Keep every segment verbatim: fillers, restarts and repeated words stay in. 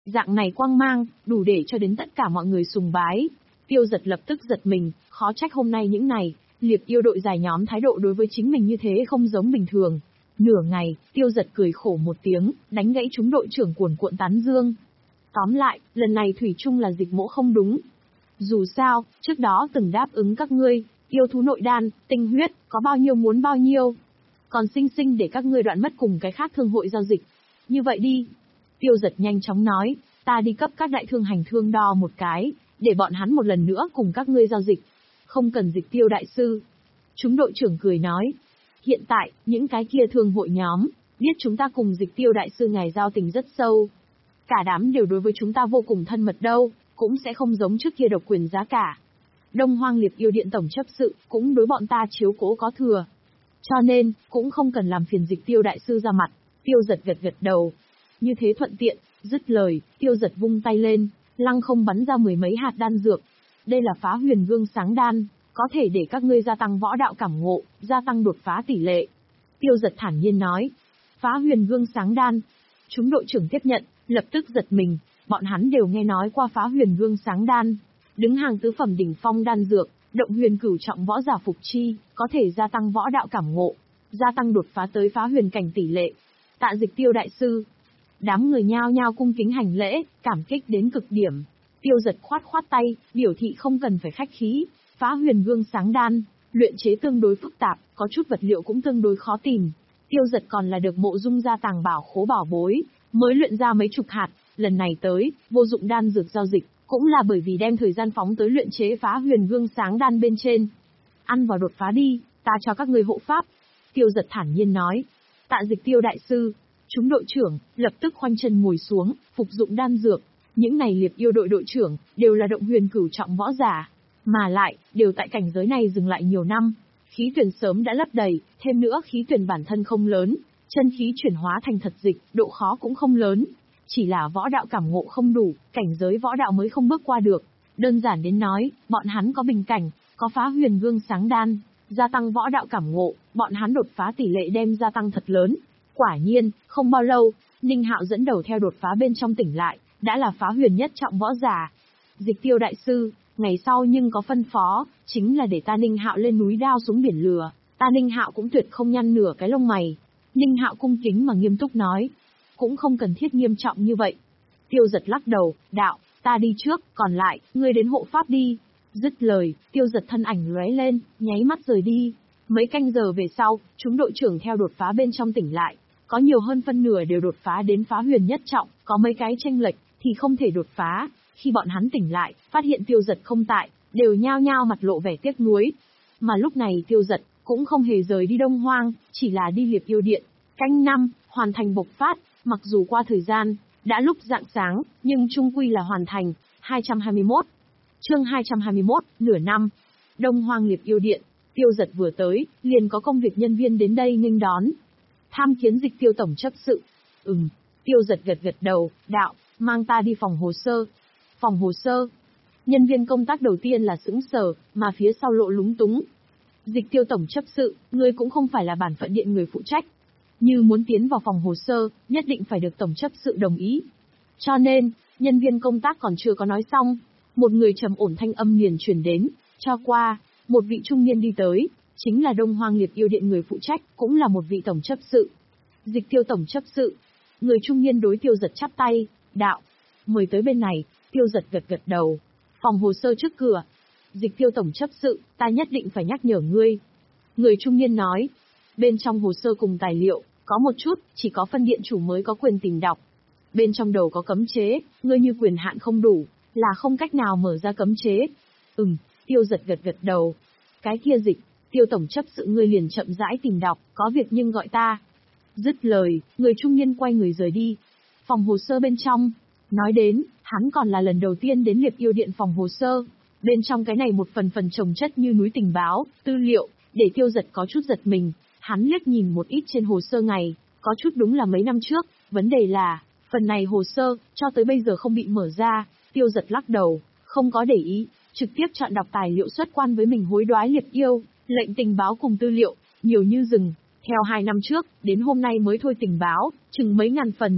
Dạng này quang mang, đủ để cho đến tất cả mọi người sùng bái. Tiêu Giật lập tức giật mình, khó trách hôm nay những này, Liệp yêu đội giải nhóm thái độ đối với chính mình như thế không giống bình thường. Nửa ngày, Tiêu Giật cười khổ một tiếng, đánh gãy chúng đội trưởng cuồn cuộn tán dương. Tóm lại, lần này thủy chung là Dịch Mỗ không đúng. Dù sao, trước đó từng đáp ứng các ngươi, yêu thú nội đan, tinh huyết, có bao nhiêu muốn bao nhiêu. Còn sinh sinh để các ngươi đoạn mất cùng cái khác thương hội giao dịch. Như vậy đi. Tiêu Giật nhanh chóng nói, ta đi cấp các đại thương hành thương đo một cái, để bọn hắn một lần nữa cùng các ngươi giao dịch. Không cần Dịch Tiêu đại sư. Chúng đội trưởng cười nói. Hiện tại, những cái kia thương hội nhóm, biết chúng ta cùng Dịch Tiêu đại sư ngài giao tình rất sâu. Cả đám đều đối với chúng ta vô cùng thân mật đâu, cũng sẽ không giống trước kia độc quyền giá cả. Đông Hoang Liệp yêu điện tổng chấp sự, cũng đối bọn ta chiếu cố có thừa. Cho nên, cũng không cần làm phiền Dịch Tiêu đại sư ra mặt. Tiêu Giật gật gật đầu. Như thế thuận tiện, dứt lời, Tiêu Giật vung tay lên, lăng không bắn ra mười mấy hạt đan dược. Đây là Phá Huyền Gương Sáng đan, có thể để các ngươi gia tăng võ đạo cảm ngộ, gia tăng đột phá tỷ lệ. Tiêu Giật thản nhiên nói. Phá Huyền Gương Sáng đan. Chúng đội trưởng tiếp nhận, lập tức giật mình, bọn hắn đều nghe nói qua Phá Huyền Gương Sáng đan. Đứng hàng tứ phẩm đỉnh phong đan dược, động huyền cửu trọng võ giả phục chi, có thể gia tăng võ đạo cảm ngộ, gia tăng đột phá tới phá huyền cảnh tỷ lệ. Tạ Dịch Tiêu đại sư. Đám người nhao nhao cung kính hành lễ, cảm kích đến cực điểm. Tiêu Giật khoát khoát tay, biểu thị không cần phải khách khí. Phá Huyền Gương Sáng đan, luyện chế tương đối phức tạp, có chút vật liệu cũng tương đối khó tìm. Tiêu Giật còn là được Mộ Dung gia tàng bảo khố bảo bối, mới luyện ra mấy chục hạt, lần này tới, vô dụng đan dược giao dịch, cũng là bởi vì đem thời gian phóng tới luyện chế Phá Huyền Gương Sáng đan bên trên. Ăn vào đột phá đi, ta cho các ngươi hộ pháp. Tiêu Giật thản nhiên nói. Tạ Dịch Tiêu đại sư. Chúng đội trưởng, lập tức khoanh chân ngồi xuống, phục dụng đan dược. Những này Liệp yêu đội đội trưởng, đều là động huyền cửu trọng võ giả. Mà lại, đều tại cảnh giới này dừng lại nhiều năm. Khí tuyển sớm đã lấp đầy, thêm nữa khí tuyển bản thân không lớn. Chân khí chuyển hóa thành thật dịch, độ khó cũng không lớn. Chỉ là võ đạo cảm ngộ không đủ, cảnh giới võ đạo mới không bước qua được. Đơn giản đến nói, bọn hắn có bình cảnh, có Phá Huyền Gương Sáng đan, gia tăng võ đạo cảm ngộ, bọn hắn đột phá tỷ lệ đem gia tăng thật lớn. Quả nhiên, không bao lâu, Ninh Hạo dẫn đầu theo đột phá bên trong tỉnh lại, đã là phá huyền nhất trọng võ giả. Dịch Tiêu đại sư, ngày sau nhưng có phân phó, chính là để ta Ninh Hạo lên núi đao xuống biển lửa, ta Ninh Hạo cũng tuyệt không nhăn nửa cái lông mày. Ninh Hạo cung kính mà nghiêm túc nói, cũng không cần thiết nghiêm trọng như vậy. Tiêu Giật lắc đầu, đạo, ta đi trước, còn lại, ngươi đến hộ pháp đi. Dứt lời, Tiêu Giật thân ảnh lóe lên, nháy mắt rời đi. Mấy canh giờ về sau, chúng đội trưởng theo đột phá bên trong tỉnh lại. Có nhiều hơn phân nửa đều đột phá đến phá huyền nhất trọng, có mấy cái chênh lệch thì không thể đột phá. Khi bọn hắn tỉnh lại, phát hiện Tiêu Giật không tại, đều nhao nhao mặt lộ vẻ tiếc nuối. Mà lúc này Tiêu Giật cũng không hề rời đi Đông Hoang, chỉ là đi Liệp yêu điện. Canh năm, hoàn thành bộc phát, mặc dù qua thời gian, đã lúc rạng sáng, nhưng chung quy là hoàn thành. hai trăm hai mươi mốt Chương hai trăm hai mươi mốt, nửa năm. Đông Hoang Liệp yêu điện, Tiêu Giật vừa tới, liền có công việc nhân viên đến đây nghênh đón. Tham kiến Dịch Tiêu tổng chấp sự. Ừm, Tiêu Giật gật gật đầu, đạo, mang ta đi phòng hồ sơ. Phòng hồ sơ. Nhân viên công tác đầu tiên là sững sờ, mà phía sau lộ lúng túng. Dịch Tiêu tổng chấp sự, ngươi cũng không phải là bản phận điện người phụ trách. Như muốn tiến vào phòng hồ sơ, nhất định phải được tổng chấp sự đồng ý. Cho nên, nhân viên công tác còn chưa có nói xong, một người trầm ổn thanh âm liền truyền đến, cho qua, một vị trung niên đi tới, chính là Đông Hoang Liệp yêu điện người phụ trách, cũng là một vị tổng chấp sự. Dịch Tiêu tổng chấp sự. Người trung niên đối Tiêu Giật chắp tay, đạo, mời tới bên này. Tiêu Giật gật gật đầu. Phòng hồ sơ trước cửa. Dịch Tiêu tổng chấp sự, ta nhất định phải nhắc nhở ngươi. Người trung niên nói, bên trong hồ sơ cùng tài liệu, có một chút, chỉ có phân điện chủ mới có quyền tìm đọc. Bên trong đầu có cấm chế, ngươi như quyền hạn không đủ, là không cách nào mở ra cấm chế. Ừm, Tiêu Giật gật gật đầu. Cái kia Dịch Tiêu tổng chấp sự ngươi liền chậm rãi tìm đọc, có việc nhưng gọi ta. Dứt lời, người trung niên quay người rời đi. Phòng hồ sơ bên trong. Nói đến, hắn còn là lần đầu tiên đến Liệp yêu điện phòng hồ sơ. Bên trong cái này một phần phần chồng chất như núi tình báo, tư liệu, để Tiêu Giật có chút giật mình. Hắn liếc nhìn một ít trên hồ sơ ngày, có chút đúng là mấy năm trước. Vấn đề là, phần này hồ sơ, cho tới bây giờ không bị mở ra. Tiêu Giật lắc đầu, không có để ý, trực tiếp chọn đọc tài liệu xuất quan với mình hối đoái Liệp yêu, lệnh tình báo cùng tư liệu, nhiều như rừng. Theo hai năm trước, đến hôm nay mới thôi tình báo, chừng mấy ngàn phần.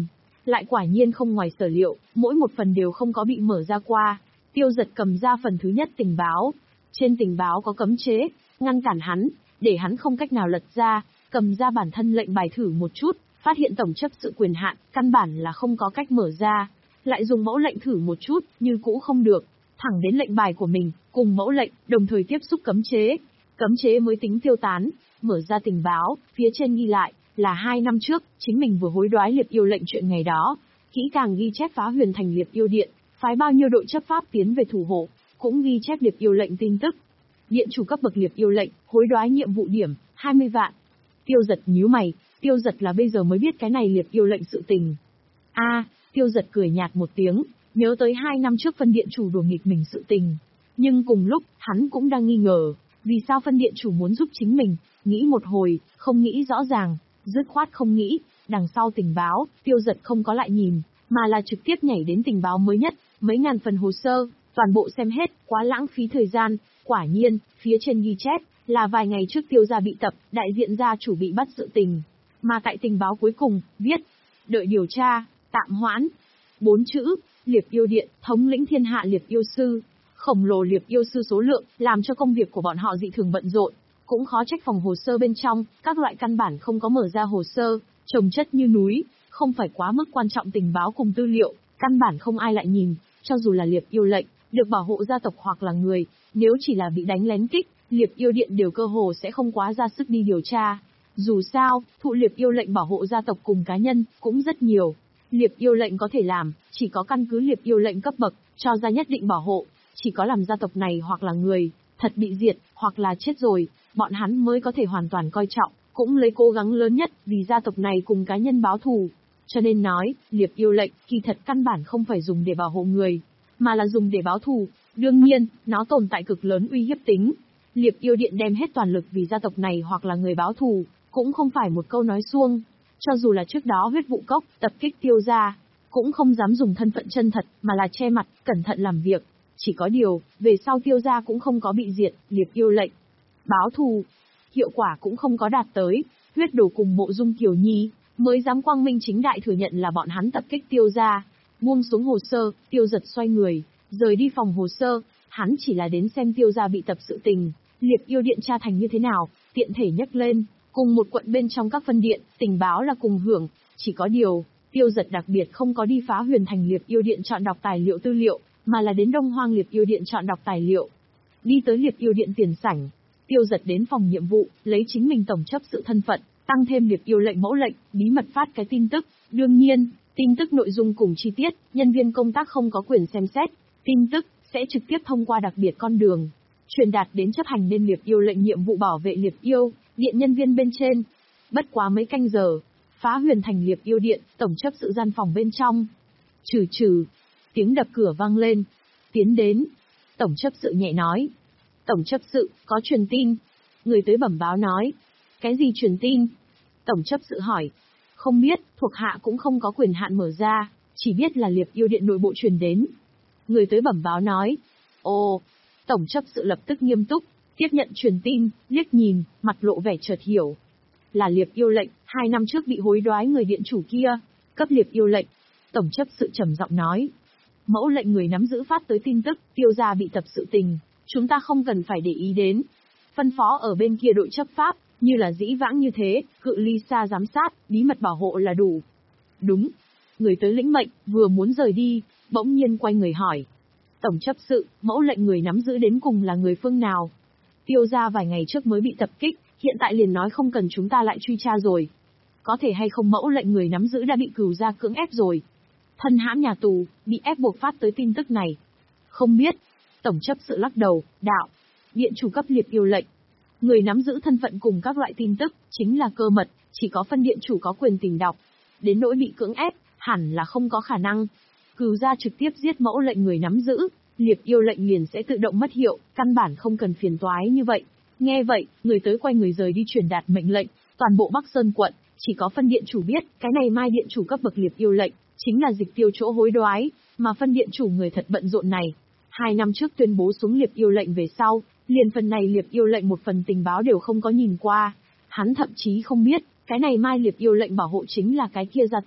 Lại quả nhiên không ngoài sở liệu, mỗi một phần đều không có bị mở ra qua. Tiêu Giật cầm ra phần thứ nhất tình báo. Trên tình báo có cấm chế, ngăn cản hắn, để hắn không cách nào lật ra, cầm ra bản thân lệnh bài thử một chút, phát hiện tổng chấp sự quyền hạn, căn bản là không có cách mở ra. Lại dùng mẫu lệnh thử một chút, như cũ không được. Thẳng đến lệnh bài của mình, cùng mẫu lệnh, đồng thời tiếp xúc cấm chế. Cấm chế mới tính tiêu tán, mở ra tình báo, phía trên ghi lại, là hai năm trước, chính mình vừa hối đoái Liệp Yêu lệnh chuyện ngày đó. Kỹ càng ghi chép phá huyền thành Liệp Yêu điện, phái bao nhiêu đội chấp pháp tiến về thủ hộ, cũng ghi chép Liệp Yêu lệnh tin tức. Điện chủ cấp bậc Liệp Yêu lệnh, hối đoái nhiệm vụ điểm, hai mươi vạn. Tiêu Giật nhíu mày, Tiêu Giật là bây giờ mới biết cái này Liệp Yêu lệnh sự tình. A, Tiêu Giật cười nhạt một tiếng, nhớ tới hai năm trước phân điện chủ đùa nghịch mình sự tình. Nhưng cùng lúc, hắn cũng đang nghi ngờ, vì sao phân điện chủ muốn giúp chính mình, nghĩ một hồi, không nghĩ rõ ràng, dứt khoát không nghĩ, đằng sau tình báo, Tiêu Giật không có lại nhìn, mà là trực tiếp nhảy đến tình báo mới nhất, mấy ngàn phần hồ sơ, toàn bộ xem hết, quá lãng phí thời gian, quả nhiên, phía trên ghi chép, là vài ngày trước Tiêu gia bị tập, đại diện gia chủ bị bắt sự tình. Mà tại tình báo cuối cùng, viết, đợi điều tra, tạm hoãn. Bốn chữ, Liệp Yêu điện, thống lĩnh thiên hạ Liệp Yêu sư. Khổng lồ Liệp Yêu sư số lượng, làm cho công việc của bọn họ dị thường bận rộn. Cũng khó trách phòng hồ sơ bên trong, các loại căn bản không có mở ra hồ sơ, chồng chất như núi, không phải quá mức quan trọng tình báo cùng tư liệu, căn bản không ai lại nhìn, cho dù là Liệp Yêu lệnh, được bảo hộ gia tộc hoặc là người, nếu chỉ là bị đánh lén kích, Liệp Yêu điện đều cơ hồ sẽ không quá ra sức đi điều tra. Dù sao, thụ Liệp Yêu lệnh bảo hộ gia tộc cùng cá nhân, cũng rất nhiều. Liệp Yêu lệnh có thể làm, chỉ có căn cứ Liệp Yêu lệnh cấp bậc, cho ra nhất định bảo hộ, chỉ có làm gia tộc này hoặc là người, thật bị diệt, hoặc là chết rồi, bọn hắn mới có thể hoàn toàn coi trọng, cũng lấy cố gắng lớn nhất vì gia tộc này cùng cá nhân báo thù. Cho nên nói, Liệp Yêu lệnh, kỳ thật căn bản không phải dùng để bảo hộ người, mà là dùng để báo thù. Đương nhiên, nó tồn tại cực lớn uy hiếp tính. Liệp Yêu điện đem hết toàn lực vì gia tộc này hoặc là người báo thù, cũng không phải một câu nói suông. Cho dù là trước đó huyết vụ cốc, tập kích Tiêu gia, cũng không dám dùng thân phận chân thật, mà là che mặt, cẩn thận làm việc. Chỉ có điều, về sau Tiêu gia cũng không có bị diệt, Liệp Yêu lệnh. Báo thù, hiệu quả cũng không có đạt tới, huyết đồ cùng Mộ Dung Kiều Nhi, mới dám quang minh chính đại thừa nhận là bọn hắn tập kích Tiêu gia. Buông xuống hồ sơ, Tiêu Giật xoay người, rời đi phòng hồ sơ, hắn chỉ là đến xem Tiêu gia bị tập sự tình, Liệp Yêu điện tra thành như thế nào, tiện thể nhắc lên, cùng một quận bên trong các phân điện, tình báo là cùng hưởng, chỉ có điều, Tiêu Giật đặc biệt không có đi phá huyền thành Liệp Yêu điện chọn đọc tài liệu tư liệu, mà là đến Đông Hoang Liệp Yêu điện chọn đọc tài liệu. Đi tới Liệp Yêu điện tiền sảnh, Tiêu Giật đến phòng nhiệm vụ, lấy chính mình tổng chấp sự thân phận, tăng thêm Liệp Yêu lệnh mẫu lệnh, bí mật phát cái tin tức. Đương nhiên, tin tức nội dung cùng chi tiết, nhân viên công tác không có quyền xem xét, tin tức sẽ trực tiếp thông qua đặc biệt con đường, truyền đạt đến chấp hành nên Liệp Yêu lệnh nhiệm vụ bảo vệ Liệp Yêu điện nhân viên bên trên. Bất quá mấy canh giờ, phá huyền thành Liệp Yêu điện, tổng chấp sự gian phòng bên trong. Trừ trừ, tiếng đập cửa vang lên, tiến đến. Tổng chấp sự nhẹ nói. Tổng chấp sự, có truyền tin. Người tới bẩm báo nói. Cái gì truyền tin? Tổng chấp sự hỏi. Không biết, thuộc hạ cũng không có quyền hạn mở ra, chỉ biết là Liệp Yêu điện nội bộ truyền đến. Người tới bẩm báo nói. Ồ, tổng chấp sự lập tức nghiêm túc, tiếp nhận truyền tin, liếc nhìn, mặt lộ vẻ chợt hiểu. Là Liệp Yêu lệnh, hai năm trước bị hối đoái người điện chủ kia, cấp Liệp Yêu lệnh. Tổng chấp sự trầm giọng nói. Mẫu lệnh người nắm giữ phát tới tin tức, Tiêu gia bị tập sự tình, chúng ta không cần phải để ý đến. Phân phó ở bên kia đội chấp pháp, như là dĩ vãng như thế, cự ly xa giám sát, bí mật bảo hộ là đủ. Đúng. Người tới lĩnh mệnh, vừa muốn rời đi, bỗng nhiên quay người hỏi. Tổng chấp sự, mẫu lệnh người nắm giữ đến cùng là người phương nào? Tiêu gia vài ngày trước mới bị tập kích, hiện tại liền nói không cần chúng ta lại truy tra rồi. Có thể hay không mẫu lệnh người nắm giữ đã bị cửu gia cưỡng ép rồi. Thân hãm nhà tù, bị ép buộc phát tới tin tức này. Không biết. Tổng chấp sự lắc đầu, đạo. Điện chủ cấp Liệp Yêu lệnh. Người nắm giữ thân phận cùng các loại tin tức, chính là cơ mật, chỉ có phân điện chủ có quyền tìm đọc. Đến nỗi bị cưỡng ép, hẳn là không có khả năng. Cửu gia trực tiếp giết mẫu lệnh người nắm giữ, Liệp Yêu lệnh liền sẽ tự động mất hiệu, căn bản không cần phiền toái như vậy. Nghe vậy, người tới quay người rời đi truyền đạt mệnh lệnh, toàn bộ Bắc Sơn quận, chỉ có phân điện chủ biết, cái này mai điện chủ cấp bậc Liệp Yêu lệnh, chính là dịch tiêu chỗ hối đoái, mà phân điện chủ người thật bận rộn này. Hai năm trước tuyên bố xuống Liệp Yêu lệnh về sau, liền phần này Liệp Yêu lệnh một phần tình báo đều không có nhìn qua. Hắn thậm chí không biết, cái này mai Liệp Yêu lệnh bảo hộ chính là cái kia gia tộc.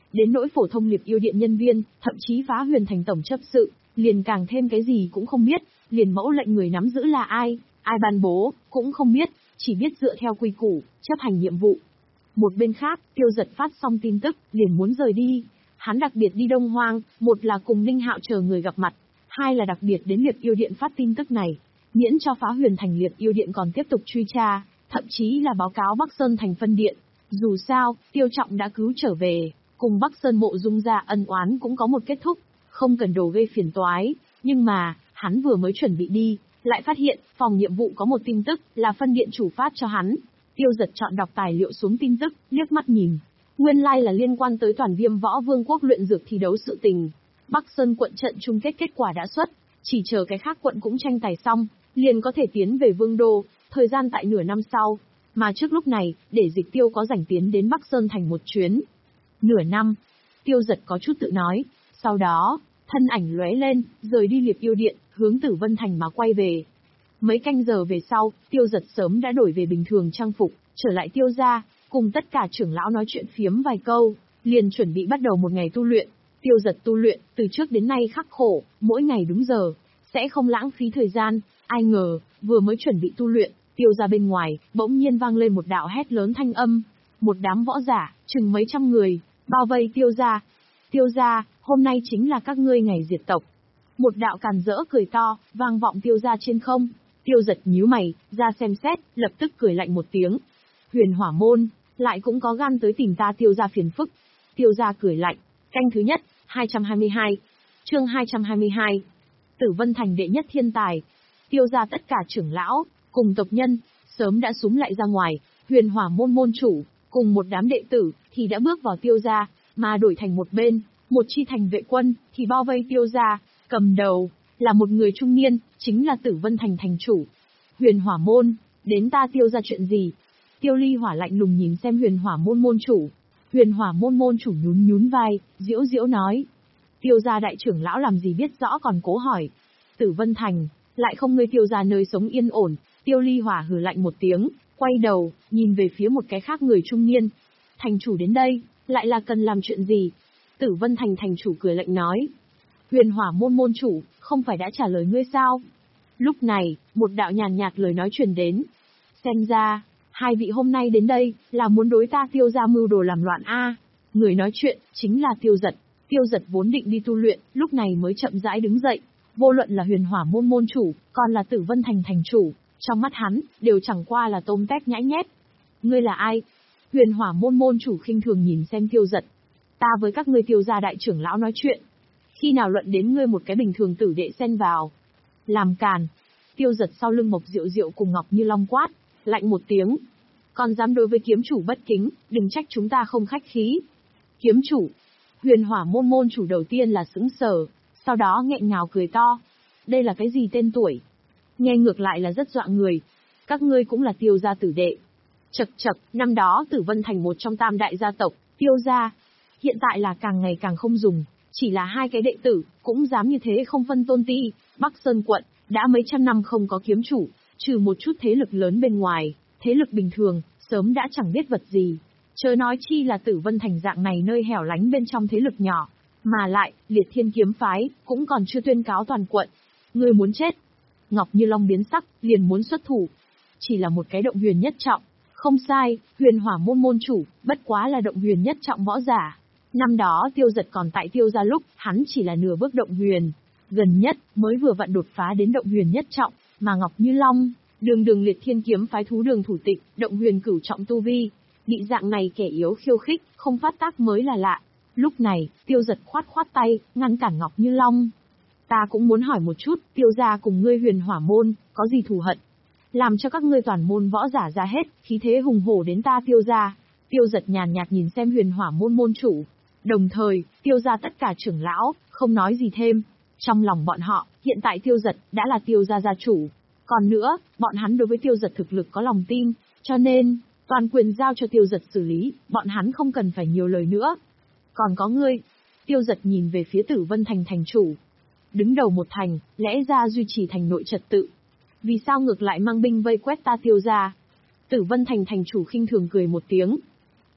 Đến nỗi phổ thông Liệp Yêu Điện nhân viên, thậm chí Phá Huyền Thành tổng chấp sự, liền càng thêm cái gì cũng không biết, liền mẫu lệnh người nắm giữ là ai, ai ban bố, cũng không biết, chỉ biết dựa theo quy củ, chấp hành nhiệm vụ. Một bên khác, Tiêu Giật phát xong tin tức, liền muốn rời đi. Hắn đặc biệt đi Đông Hoang, một là cùng Ninh Hạo chờ người gặp mặt, hai là đặc biệt đến Liệp Yêu Điện phát tin tức này, miễn cho Phá Huyền Thành Liệp Yêu Điện còn tiếp tục truy tra, thậm chí là báo cáo Bắc Sơn Thành phân điện. Dù sao, Tiêu Trọng đã cứu trở về, cùng Bắc Sơn Mộ Dung gia ân oán cũng có một kết thúc, không cần đồ gây phiền toái. Nhưng mà, hắn vừa mới chuẩn bị đi, lại phát hiện, phòng nhiệm vụ có một tin tức, là phân điện chủ phát cho hắn. Tiêu Giật chọn đọc tài liệu xuống tin tức, liếc mắt nhìn. Nguyên lai like là liên quan tới toàn Viêm Võ Vương quốc luyện dược thi đấu sự tình. Bắc Sơn quận trận chung kết kết quả đã xuất, chỉ chờ cái khác quận cũng tranh tài xong, liền có thể tiến về Vương Đô, thời gian tại nửa năm sau. Mà trước lúc này, để Dịch Tiêu có rảnh tiến đến Bắc Sơn Thành một chuyến. Nửa năm, Tiêu Giật có chút tự nói, sau đó, thân ảnh lóe lên, rời đi Liệp Yêu Điện, hướng Tử Vân Thành mà quay về. Mấy canh giờ về sau, Tiêu Giật sớm đã đổi về bình thường trang phục, trở lại Tiêu gia, cùng tất cả trưởng lão nói chuyện phiếm vài câu, liền chuẩn bị bắt đầu một ngày tu luyện. Tiêu Giật tu luyện, từ trước đến nay khắc khổ, mỗi ngày đúng giờ, sẽ không lãng phí thời gian. Ai ngờ, vừa mới chuẩn bị tu luyện, Tiêu gia bên ngoài, bỗng nhiên vang lên một đạo hét lớn thanh âm. Một đám võ giả, chừng mấy trăm người, bao vây Tiêu gia. Tiêu gia, hôm nay chính là các ngươi ngày diệt tộc. Một đạo càn rỡ cười to, vang vọng Tiêu gia trên không. Tiêu Giật nhíu mày, ra xem xét, lập tức cười lạnh một tiếng. Huyền Hỏa môn, lại cũng có gan tới tìm ta Tiêu gia phiền phức. Tiêu gia cười lạnh. Canh thứ nhất, hai trăm hai mươi hai. Chương hai trăm hai mươi hai. Tử Vân Thành đệ nhất thiên tài. Tiêu gia tất cả trưởng lão, cùng tộc nhân, sớm đã súm lại ra ngoài. Huyền Hỏa môn môn chủ, cùng một đám đệ tử, thì đã bước vào Tiêu gia, mà đổi thành một bên, một chi thành vệ quân, thì bao vây Tiêu gia, cầm đầu, là một người trung niên, chính là Tử Vân Thành thành chủ. Huyền Hỏa môn, đến ta Tiêu gia chuyện gì? Tiêu Ly Hỏa lạnh lùng nhìn xem Huyền Hỏa môn môn chủ. Huyền Hỏa môn môn chủ nhún nhún vai, diễu diễu nói. Tiêu gia đại trưởng lão làm gì biết rõ còn cố hỏi. Tử Vân Thành, lại không ngươi Tiêu gia nơi sống yên ổn. Tiêu Ly Hỏa hừ lạnh một tiếng, quay đầu, nhìn về phía một cái khác người trung niên. Thành chủ đến đây, lại là cần làm chuyện gì? Tử Vân Thành thành chủ cười lạnh nói. Huyền Hỏa môn môn chủ, không phải đã trả lời ngươi sao? Lúc này, một đạo nhàn nhạt lời nói truyền đến. Xem ra, hai vị hôm nay đến đây, là muốn đối ta Tiêu gia mưu đồ làm loạn a. Người nói chuyện, chính là Tiêu Giật. Tiêu Giật vốn định đi tu luyện, lúc này mới chậm rãi đứng dậy. Vô luận là Huyền Hỏa môn môn chủ, còn là Tử Vân Thành thành chủ, trong mắt hắn, đều chẳng qua là tôm tép nhãi nhép. Ngươi là ai? Huyền Hỏa môn môn chủ khinh thường nhìn xem Tiêu Giật. Ta với các ngươi Tiêu gia đại trưởng lão nói chuyện. Khi nào luận đến ngươi một cái bình thường tử đệ xen vào? Làm càn. Tiêu Giật sau lưng Mộc Diệu Diệu cùng Ngọc Như Long quát, lạnh một tiếng. Còn dám đối với kiếm chủ bất kính, đừng trách chúng ta không khách khí. Kiếm chủ. Huyền Hỏa môn môn chủ đầu tiên là sững sờ, sau đó nghẹn ngào cười to. Đây là cái gì tên tuổi? Nghe ngược lại là rất dọa người. Các ngươi cũng là Tiêu gia tử đệ. Chậc chậc, năm đó Tử Vân Thành một trong tam đại gia tộc, Tiêu gia. Hiện tại là càng ngày càng không dùng, chỉ là hai cái đệ tử, cũng dám như thế không phân tôn ti. Bắc Sơn quận, đã mấy trăm năm không có kiếm chủ, trừ một chút thế lực lớn bên ngoài, thế lực bình thường, sớm đã chẳng biết vật gì. Chớ nói chi là Tử Vân Thành dạng này nơi hẻo lánh bên trong thế lực nhỏ. Mà lại, Liệt Thiên kiếm phái, cũng còn chưa tuyên cáo toàn quận. Ngươi muốn chết. Ngọc Như Long biến sắc, liền muốn xuất thủ. Chỉ là một cái động huyền nhất trọng. Không sai, Huyền Hỏa môn môn chủ, bất quá là động huyền nhất trọng võ giả. Năm đó Tiêu Giật còn tại Tiêu gia lúc, hắn chỉ là nửa bước động huyền. Gần nhất, mới vừa vặn đột phá đến động huyền nhất trọng, mà Ngọc Như Long, đường đường Liệt Thiên kiếm phái thú đường thủ tịch, động huyền cửu trọng tu vi. Bị dạng này kẻ yếu khiêu khích, không phát tác mới là lạ. Lúc này, Tiêu Giật khoát khoát tay, ngăn cản Ngọc Như Long. Ta cũng muốn hỏi một chút, Tiêu gia cùng ngươi Huyền Hỏa môn, có gì thù hận? Làm cho các ngươi toàn môn võ giả ra hết, khí thế hùng hổ đến ta Tiêu gia. Tiêu Giật nhàn nhạt nhìn xem Huyền Hỏa môn môn chủ. Đồng thời, Tiêu gia tất cả trưởng lão, không nói gì thêm. Trong lòng bọn họ, hiện tại Tiêu Giật đã là Tiêu gia gia chủ. Còn nữa, bọn hắn đối với Tiêu Giật thực lực có lòng tin, cho nên, toàn quyền giao cho Tiêu Giật xử lý, bọn hắn không cần phải nhiều lời nữa. Còn có ngươi. Tiêu Giật nhìn về phía Tử Vân Thành thành chủ. Đứng đầu một thành, lẽ ra duy trì thành nội trật tự. Vì sao ngược lại mang binh vây quét ta Tiêu gia? Tử Vân Thành thành chủ khinh thường cười một tiếng.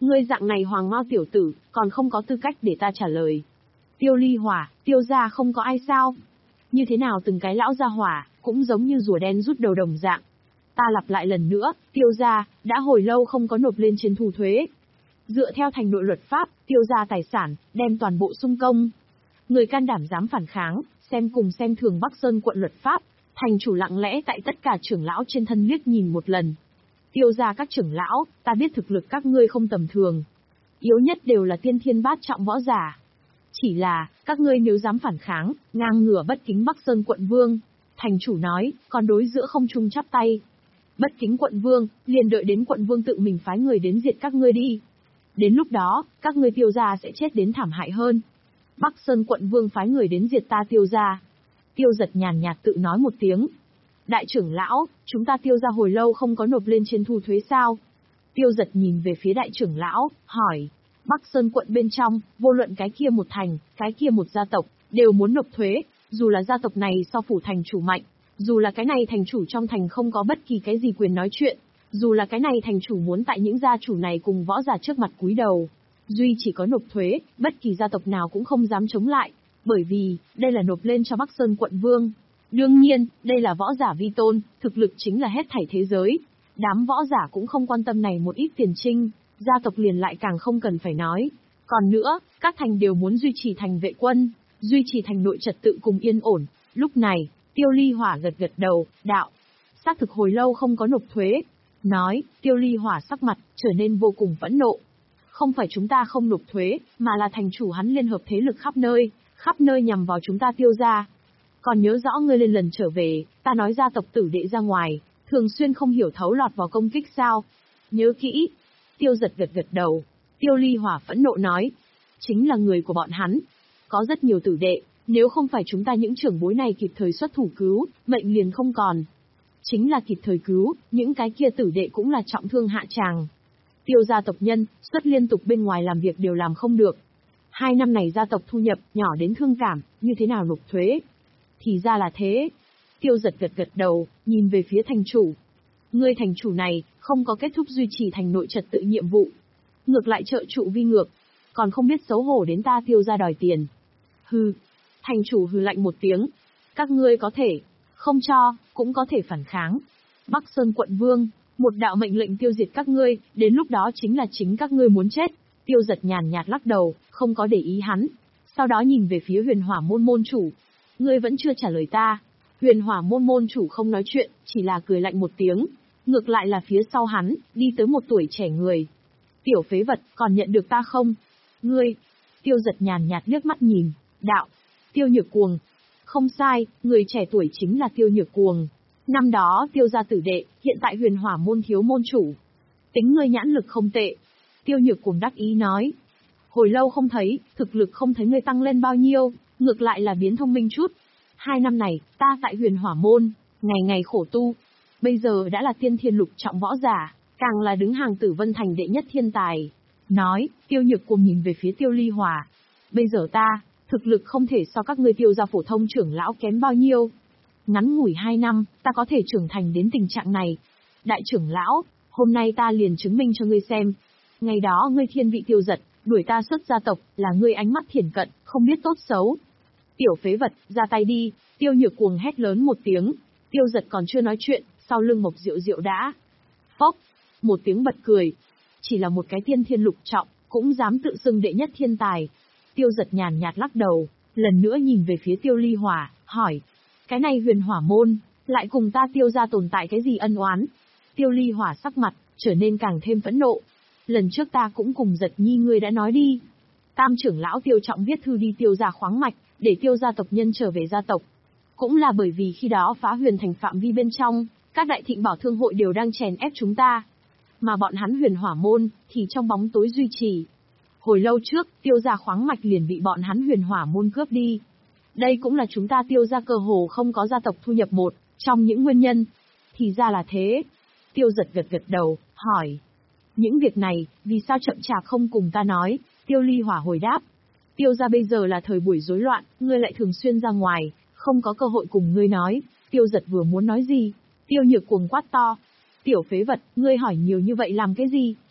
Ngươi dạng này hoàng mao tiểu tử, còn không có tư cách để ta trả lời. Tiêu Ly Hỏa, Tiêu gia không có ai sao? Như thế nào từng cái lão gia hỏa, cũng giống như rùa đen rút đầu đồng dạng. Ta lặp lại lần nữa, Tiêu gia, đã hồi lâu không có nộp lên trên thu thuế. Dựa theo thành nội luật pháp, Tiêu gia tài sản, đem toàn bộ sung công. Người can đảm dám phản kháng, xem cùng xem thường Bắc Sơn quận luật pháp, thành chủ lặng lẽ tại tất cả trưởng lão trên thân liếc nhìn một lần. Tiêu gia các trưởng lão, ta biết thực lực các ngươi không tầm thường. Yếu nhất đều là tiên thiên bát trọng võ giả. Chỉ là, các ngươi nếu dám phản kháng, ngang ngửa bất kính Bắc Sơn quận vương. Thành chủ nói, còn đối giữa không trung chắp tay. Bất kính quận vương, liền đợi đến quận vương tự mình phái người đến diệt các ngươi đi. Đến lúc đó, các ngươi Tiêu gia sẽ chết đến thảm hại hơn. Bắc Sơn quận vương phái người đến diệt ta Tiêu gia. Tiêu Giật nhàn nhạt tự nói một tiếng. Đại trưởng lão, chúng ta Tiêu gia hồi lâu không có nộp lên trên thu thuế sao? Tiêu Giật nhìn về phía đại trưởng lão, hỏi. Bắc Sơn quận bên trong, vô luận cái kia một thành, cái kia một gia tộc, đều muốn nộp thuế, dù là gia tộc này so phủ thành chủ mạnh, dù là cái này thành chủ trong thành không có bất kỳ cái gì quyền nói chuyện, dù là cái này thành chủ muốn tại những gia chủ này cùng võ giả trước mặt cúi đầu. Duy chỉ có nộp thuế, bất kỳ gia tộc nào cũng không dám chống lại, bởi vì, đây là nộp lên cho Bắc Sơn quận vương. Đương nhiên, đây là võ giả vi tôn, thực lực chính là hết thảy thế giới. Đám võ giả cũng không quan tâm này một ít tiền trinh, gia tộc liền lại càng không cần phải nói. Còn nữa, các thành đều muốn duy trì thành vệ quân, duy trì thành nội trật tự cùng yên ổn. Lúc này, Tiêu Ly Hỏa gật gật đầu, đạo. Xác thực hồi lâu không có nộp thuế. Nói, Tiêu Ly Hỏa sắc mặt, trở nên vô cùng phẫn nộ. Không phải chúng ta không nộp thuế, mà là thành chủ hắn liên hợp thế lực khắp nơi, khắp nơi nhằm vào chúng ta Tiêu gia. Còn nhớ rõ ngươi lên lần trở về, ta nói gia tộc tử đệ ra ngoài, thường xuyên không hiểu thấu lọt vào công kích sao? Nhớ kỹ. Tiêu Giật gật gật đầu. Tiêu Ly Hỏa phẫn nộ nói. Chính là người của bọn hắn. Có rất nhiều tử đệ, nếu không phải chúng ta những trưởng bối này kịp thời xuất thủ cứu, mệnh liền không còn. Chính là kịp thời cứu, những cái kia tử đệ cũng là trọng thương hạ tràng. Tiêu gia tộc nhân, xuất liên tục bên ngoài làm việc đều làm không được. Hai năm này gia tộc thu nhập, nhỏ đến thương cảm, như thế nào nộp thuế? Thì ra là thế. Tiêu Giật gật gật đầu, nhìn về phía thành chủ. Ngươi thành chủ này, không có kết thúc duy trì thành nội trật tự nhiệm vụ. Ngược lại trợ trụ vi ngược. Còn không biết xấu hổ đến ta Tiêu gia đòi tiền. Hừ. Thành chủ hừ lạnh một tiếng. Các ngươi có thể, không cho, cũng có thể phản kháng. Bắc Sơn quận vương, một đạo mệnh lệnh tiêu diệt các ngươi, đến lúc đó chính là chính các ngươi muốn chết. Tiêu Giật nhàn nhạt lắc đầu, không có để ý hắn. Sau đó nhìn về phía huyền hỏa môn môn chủ. Ngươi vẫn chưa trả lời ta. Huyền hỏa môn môn chủ không nói chuyện, chỉ là cười lạnh một tiếng. Ngược lại là phía sau hắn, đi tới một tuổi trẻ người. Tiểu phế vật, còn nhận được ta không? Ngươi. Tiêu Giật nhàn nhạt liếc mắt nhìn, đạo. Tiêu Nhược Cuồng. Không sai, người trẻ tuổi chính là Tiêu Nhược Cuồng. Năm đó Tiêu gia tử đệ, hiện tại huyền hỏa môn thiếu môn chủ. Tính ngươi nhãn lực không tệ. Tiêu Nhược Cuồng đắc ý nói. Hồi lâu không thấy, thực lực không thấy ngươi tăng lên bao nhiêu, ngược lại là biến thông minh chút. Hai năm này, ta tại huyền hỏa môn, ngày ngày khổ tu. Bây giờ đã là tiên thiên lục trọng võ giả, càng là đứng hàng Tử Vân Thành đệ nhất thiên tài. Nói, Tiêu Nhược Cuồng nhìn về phía Tiêu Ly Hỏa. Bây giờ ta, thực lực không thể so các ngươi Tiêu gia phổ thông trưởng lão kém bao nhiêu. Ngắn ngủi hai năm, ta có thể trưởng thành đến tình trạng này. Đại trưởng lão, hôm nay ta liền chứng minh cho ngươi xem. Ngày đó ngươi thiên vị Tiêu Giật, đuổi ta xuất gia tộc, là ngươi ánh mắt thiển cận, không biết tốt xấu. Tiểu phế vật, ra tay đi. Tiêu Nhược Cuồng hét lớn một tiếng. Tiêu Giật còn chưa nói chuyện, sau lưng Mộc Diệu Diệu đã. Phốc, một tiếng bật cười. Chỉ là một cái tiên thiên lục trọng, cũng dám tự xưng đệ nhất thiên tài. Tiêu Giật nhàn nhạt lắc đầu, lần nữa nhìn về phía Tiêu Ly Hỏa, hỏi. Cái này huyền hỏa môn, lại cùng ta Tiêu gia tồn tại cái gì ân oán? Tiêu Ly Hỏa sắc mặt, trở nên càng thêm phẫn nộ. Lần trước ta cũng cùng Giật Nhi ngươi đã nói đi. Tam trưởng lão Tiêu Trọng viết thư đi Tiêu gia khoáng mạch, để Tiêu gia tộc nhân trở về gia tộc. Cũng là bởi vì khi đó phá huyền thành phạm vi bên trong, các đại thịnh bảo thương hội đều đang chèn ép chúng ta. Mà bọn hắn huyền hỏa môn, thì trong bóng tối duy trì. Hồi lâu trước, Tiêu gia khoáng mạch liền bị bọn hắn huyền hỏa môn cướp đi. Đây cũng là chúng ta Tiêu gia cơ hồ không có gia tộc thu nhập một, trong những nguyên nhân. Thì ra là thế. Tiêu Giật gật gật đầu, hỏi. Những việc này, vì sao chậm chạp không cùng ta nói? Tiêu Ly Hỏa hồi đáp. Tiêu gia bây giờ là thời buổi rối loạn, ngươi lại thường xuyên ra ngoài, không có cơ hội cùng ngươi nói. Tiêu Giật vừa muốn nói gì? Tiêu Nhược Cuồng quát to. Tiểu phế vật, ngươi hỏi nhiều như vậy làm cái gì?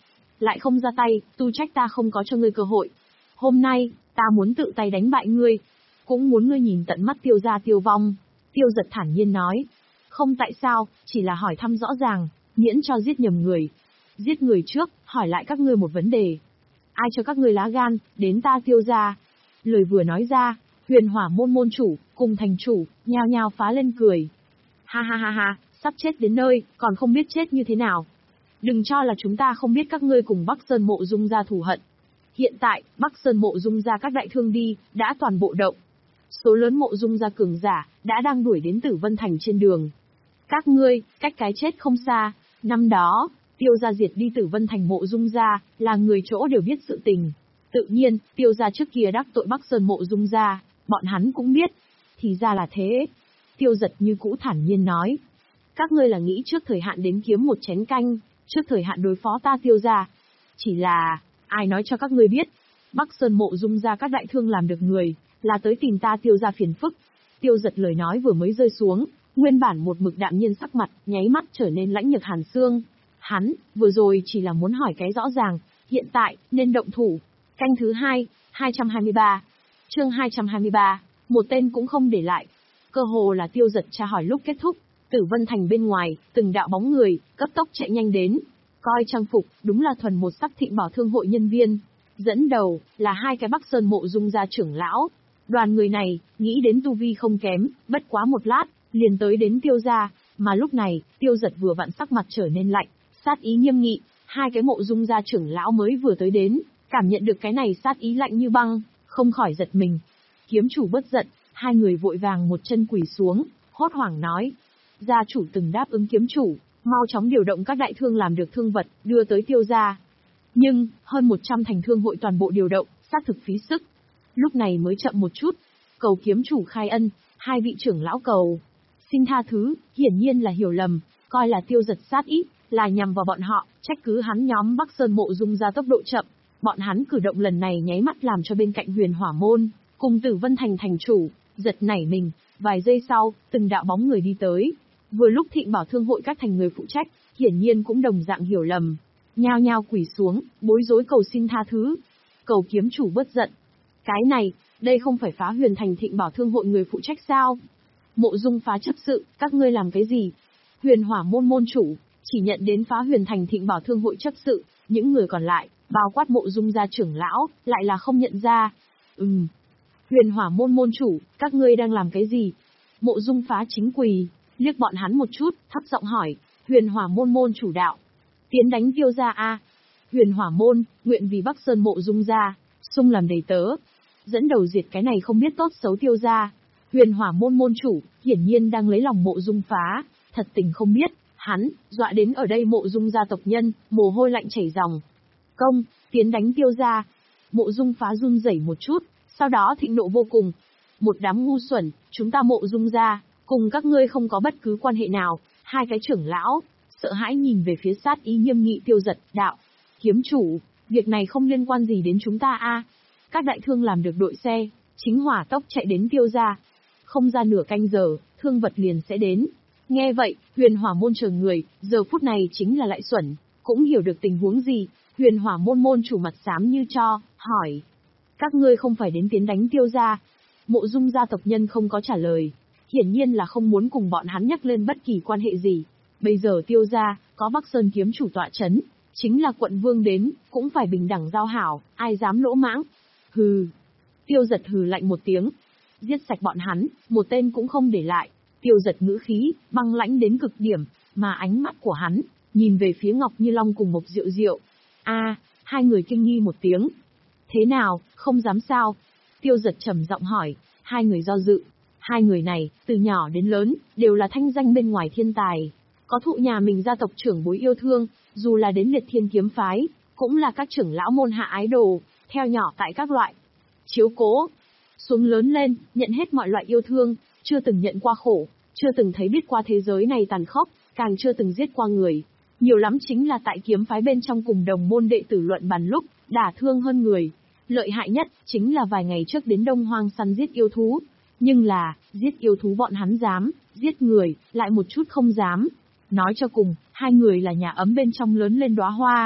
lại không ra tay, tu trách ta không có cho ngươi cơ hội. Hôm nay, ta muốn tự tay đánh bại ngươi, cũng muốn ngươi nhìn tận mắt Tiêu gia tiêu vong. Tiêu Giật thản nhiên nói, không tại sao, chỉ là hỏi thăm rõ ràng, miễn cho giết nhầm người. Giết người trước, hỏi lại các ngươi một vấn đề. Ai cho các ngươi lá gan, đến ta Tiêu gia? Lời vừa nói ra, Huyền Hỏa môn môn chủ, cùng thành chủ, nhao nhao phá lên cười. Ha ha ha ha, sắp chết đến nơi, còn không biết chết như thế nào. Đừng cho là chúng ta không biết các ngươi cùng Bắc Sơn Mộ Dung gia thù hận. Hiện tại, Bắc Sơn Mộ Dung gia các đại thương đi, đã toàn bộ động. Số lớn Mộ Dung gia cường giả, đã đang đuổi đến Tử Vân Thành trên đường. Các ngươi, cách cái chết không xa, năm đó, Tiêu gia diệt đi Tử Vân Thành Mộ Dung gia, là người chỗ đều biết sự tình. Tự nhiên, Tiêu gia trước kia đắc tội Bắc Sơn Mộ Dung gia, bọn hắn cũng biết. Thì ra là thế. Tiêu Giật như cũ thản nhiên nói. Các ngươi là nghĩ trước thời hạn đến kiếm một chén canh, trước thời hạn đối phó ta Tiêu gia. Chỉ là, ai nói cho các ngươi biết, Bắc Sơn Mộ Dung gia các đại thương làm được người, là tới tìm ta Tiêu gia phiền phức. Tiêu Giật lời nói vừa mới rơi xuống, nguyên bản một mực đạm nhiên sắc mặt, nháy mắt trở nên lãnh nhược hàn xương. Hắn, vừa rồi chỉ là muốn hỏi cái rõ ràng, hiện tại, nên động thủ. Canh thứ hai, hai trăm hai mươi ba. Chương hai trăm hai mươi ba, một tên cũng không để lại. Cơ hồ là Tiêu Giật tra hỏi lúc kết thúc, Tử Vân Thành bên ngoài, từng đạo bóng người, cấp tốc chạy nhanh đến. Coi trang phục, đúng là thuần một sắc Thịnh Bảo Thương hội nhân viên. Dẫn đầu, là hai cái Bắc Sơn Mộ Dung gia trưởng lão. Đoàn người này, nghĩ đến tu vi không kém, bất quá một lát, liền tới đến Tiêu gia, mà lúc này, Tiêu Giật vừa vặn sắc mặt trở nên lạnh, sát ý nghiêm nghị, hai cái Mộ Dung gia trưởng lão mới vừa tới đến, cảm nhận được cái này sát ý lạnh như băng, không khỏi giật mình. Kiếm chủ bất giận, hai người vội vàng một chân quỳ xuống, hốt hoảng nói: gia chủ từng đáp ứng kiếm chủ, mau chóng điều động các đại thương làm được thương vật, đưa tới Tiêu gia. Nhưng, hơn một trăm thành thương hội toàn bộ điều động, xác thực phí sức. Lúc này mới chậm một chút, cầu kiếm chủ khai ân, hai vị trưởng lão cầu xin tha thứ, hiển nhiên là hiểu lầm, coi là Tiêu Giật sát ý, là nhằm vào bọn họ, trách cứ hắn nhóm Bắc Sơn Mộ Dung gia tốc độ chậm. Bọn hắn cử động lần này nháy mắt làm cho bên cạnh Huyền Hỏa môn, cùng Tử Vân Thành thành chủ, giật nảy mình, vài giây sau, từng đạo bóng người đi tới. Vừa lúc Thịnh Bảo Thương hội các thành người phụ trách, hiển nhiên cũng đồng dạng hiểu lầm. Nhao nhao quỳ xuống, bối rối cầu xin tha thứ. Cầu kiếm chủ bất giận. Cái này, đây không phải phá Huyền Thành Thịnh Bảo Thương hội người phụ trách sao? Mộ Dung phá chấp sự, các ngươi làm cái gì? Huyền Hỏa môn môn chủ, chỉ nhận đến phá Huyền Thành Thịnh Bảo Thương hội chấp sự, những người còn lại, bao quát Mộ Dung gia trưởng lão, lại là không nhận ra. Ừm. Huyền Hỏa môn môn chủ, các ngươi đang làm cái gì? Mộ Dung phá chính quỳ, liếc bọn hắn một chút, thấp giọng hỏi. Huyền Hỏa môn môn chủ đạo. Tiến đánh Tiêu gia a. Huyền Hỏa môn, nguyện vì Bắc Sơn Mộ Dung gia, xung làm đầy tớ. Dẫn đầu diệt cái này không biết tốt xấu Tiêu gia. Huyền Hỏa môn môn chủ, hiển nhiên đang lấy lòng Mộ Dung phá, thật tình không biết, hắn, dọa đến ở đây Mộ Dung gia tộc nhân, mồ hôi lạnh chảy ròng. Công, tiến đánh Tiêu gia. Mộ Dung phá run rẩy một chút, sau đó thịnh nộ vô cùng. Một đám ngu xuẩn, chúng ta Mộ Dung gia, cùng các ngươi không có bất cứ quan hệ nào. Hai cái trưởng lão, sợ hãi nhìn về phía sát ý nghiêm nghị Tiêu Giật, đạo. Kiếm chủ, việc này không liên quan gì đến chúng ta a. Các đại thương làm được đội xe, chính hỏa tốc chạy đến Tiêu gia. Không ra nửa canh giờ, thương vật liền sẽ đến. Nghe vậy, Huyền Hỏa môn chờ người, giờ phút này chính là lại xuẩn, cũng hiểu được tình huống gì. Huyền Hỏa môn môn chủ mặt xám như cho, hỏi. Các ngươi không phải đến tiến đánh Tiêu gia? Mộ Dung gia tộc nhân không có trả lời. Hiển nhiên là không muốn cùng bọn hắn nhắc lên bất kỳ quan hệ gì. Bây giờ Tiêu gia, có Bắc Sơn kiếm chủ tọa chấn, chính là quận vương đến, cũng phải bình đẳng giao hảo, ai dám lỗ mãng. Hừ. Tiêu Giật hừ lạnh một tiếng. Giết sạch bọn hắn, một tên cũng không để lại. Tiêu Giật ngữ khí, băng lãnh đến cực điểm, mà ánh mắt của hắn, nhìn về phía Ngọc Như Long cùng Mộc Diệu Diệu. A, hai người kinh nghi một tiếng. Thế nào, không dám sao? Tiêu Giật trầm giọng hỏi, hai người do dự. Hai người này, từ nhỏ đến lớn, đều là thanh danh bên ngoài thiên tài. Có thụ nhà mình gia tộc trưởng bối yêu thương, dù là đến Liệt Thiên kiếm phái, cũng là các trưởng lão môn hạ ái đồ, theo nhỏ tại các loại chiếu cố. Xuống lớn lên, nhận hết mọi loại yêu thương, chưa từng nhận qua khổ, chưa từng thấy biết qua thế giới này tàn khốc, càng chưa từng giết qua người. Nhiều lắm chính là tại kiếm phái bên trong cùng đồng môn đệ tử luận bàn lúc, đả thương hơn người. Lợi hại nhất, chính là vài ngày trước đến Đông Hoang săn giết yêu thú. Nhưng là, giết yêu thú bọn hắn dám, giết người, lại một chút không dám. Nói cho cùng, hai người là nhà ấm bên trong lớn lên đóa hoa.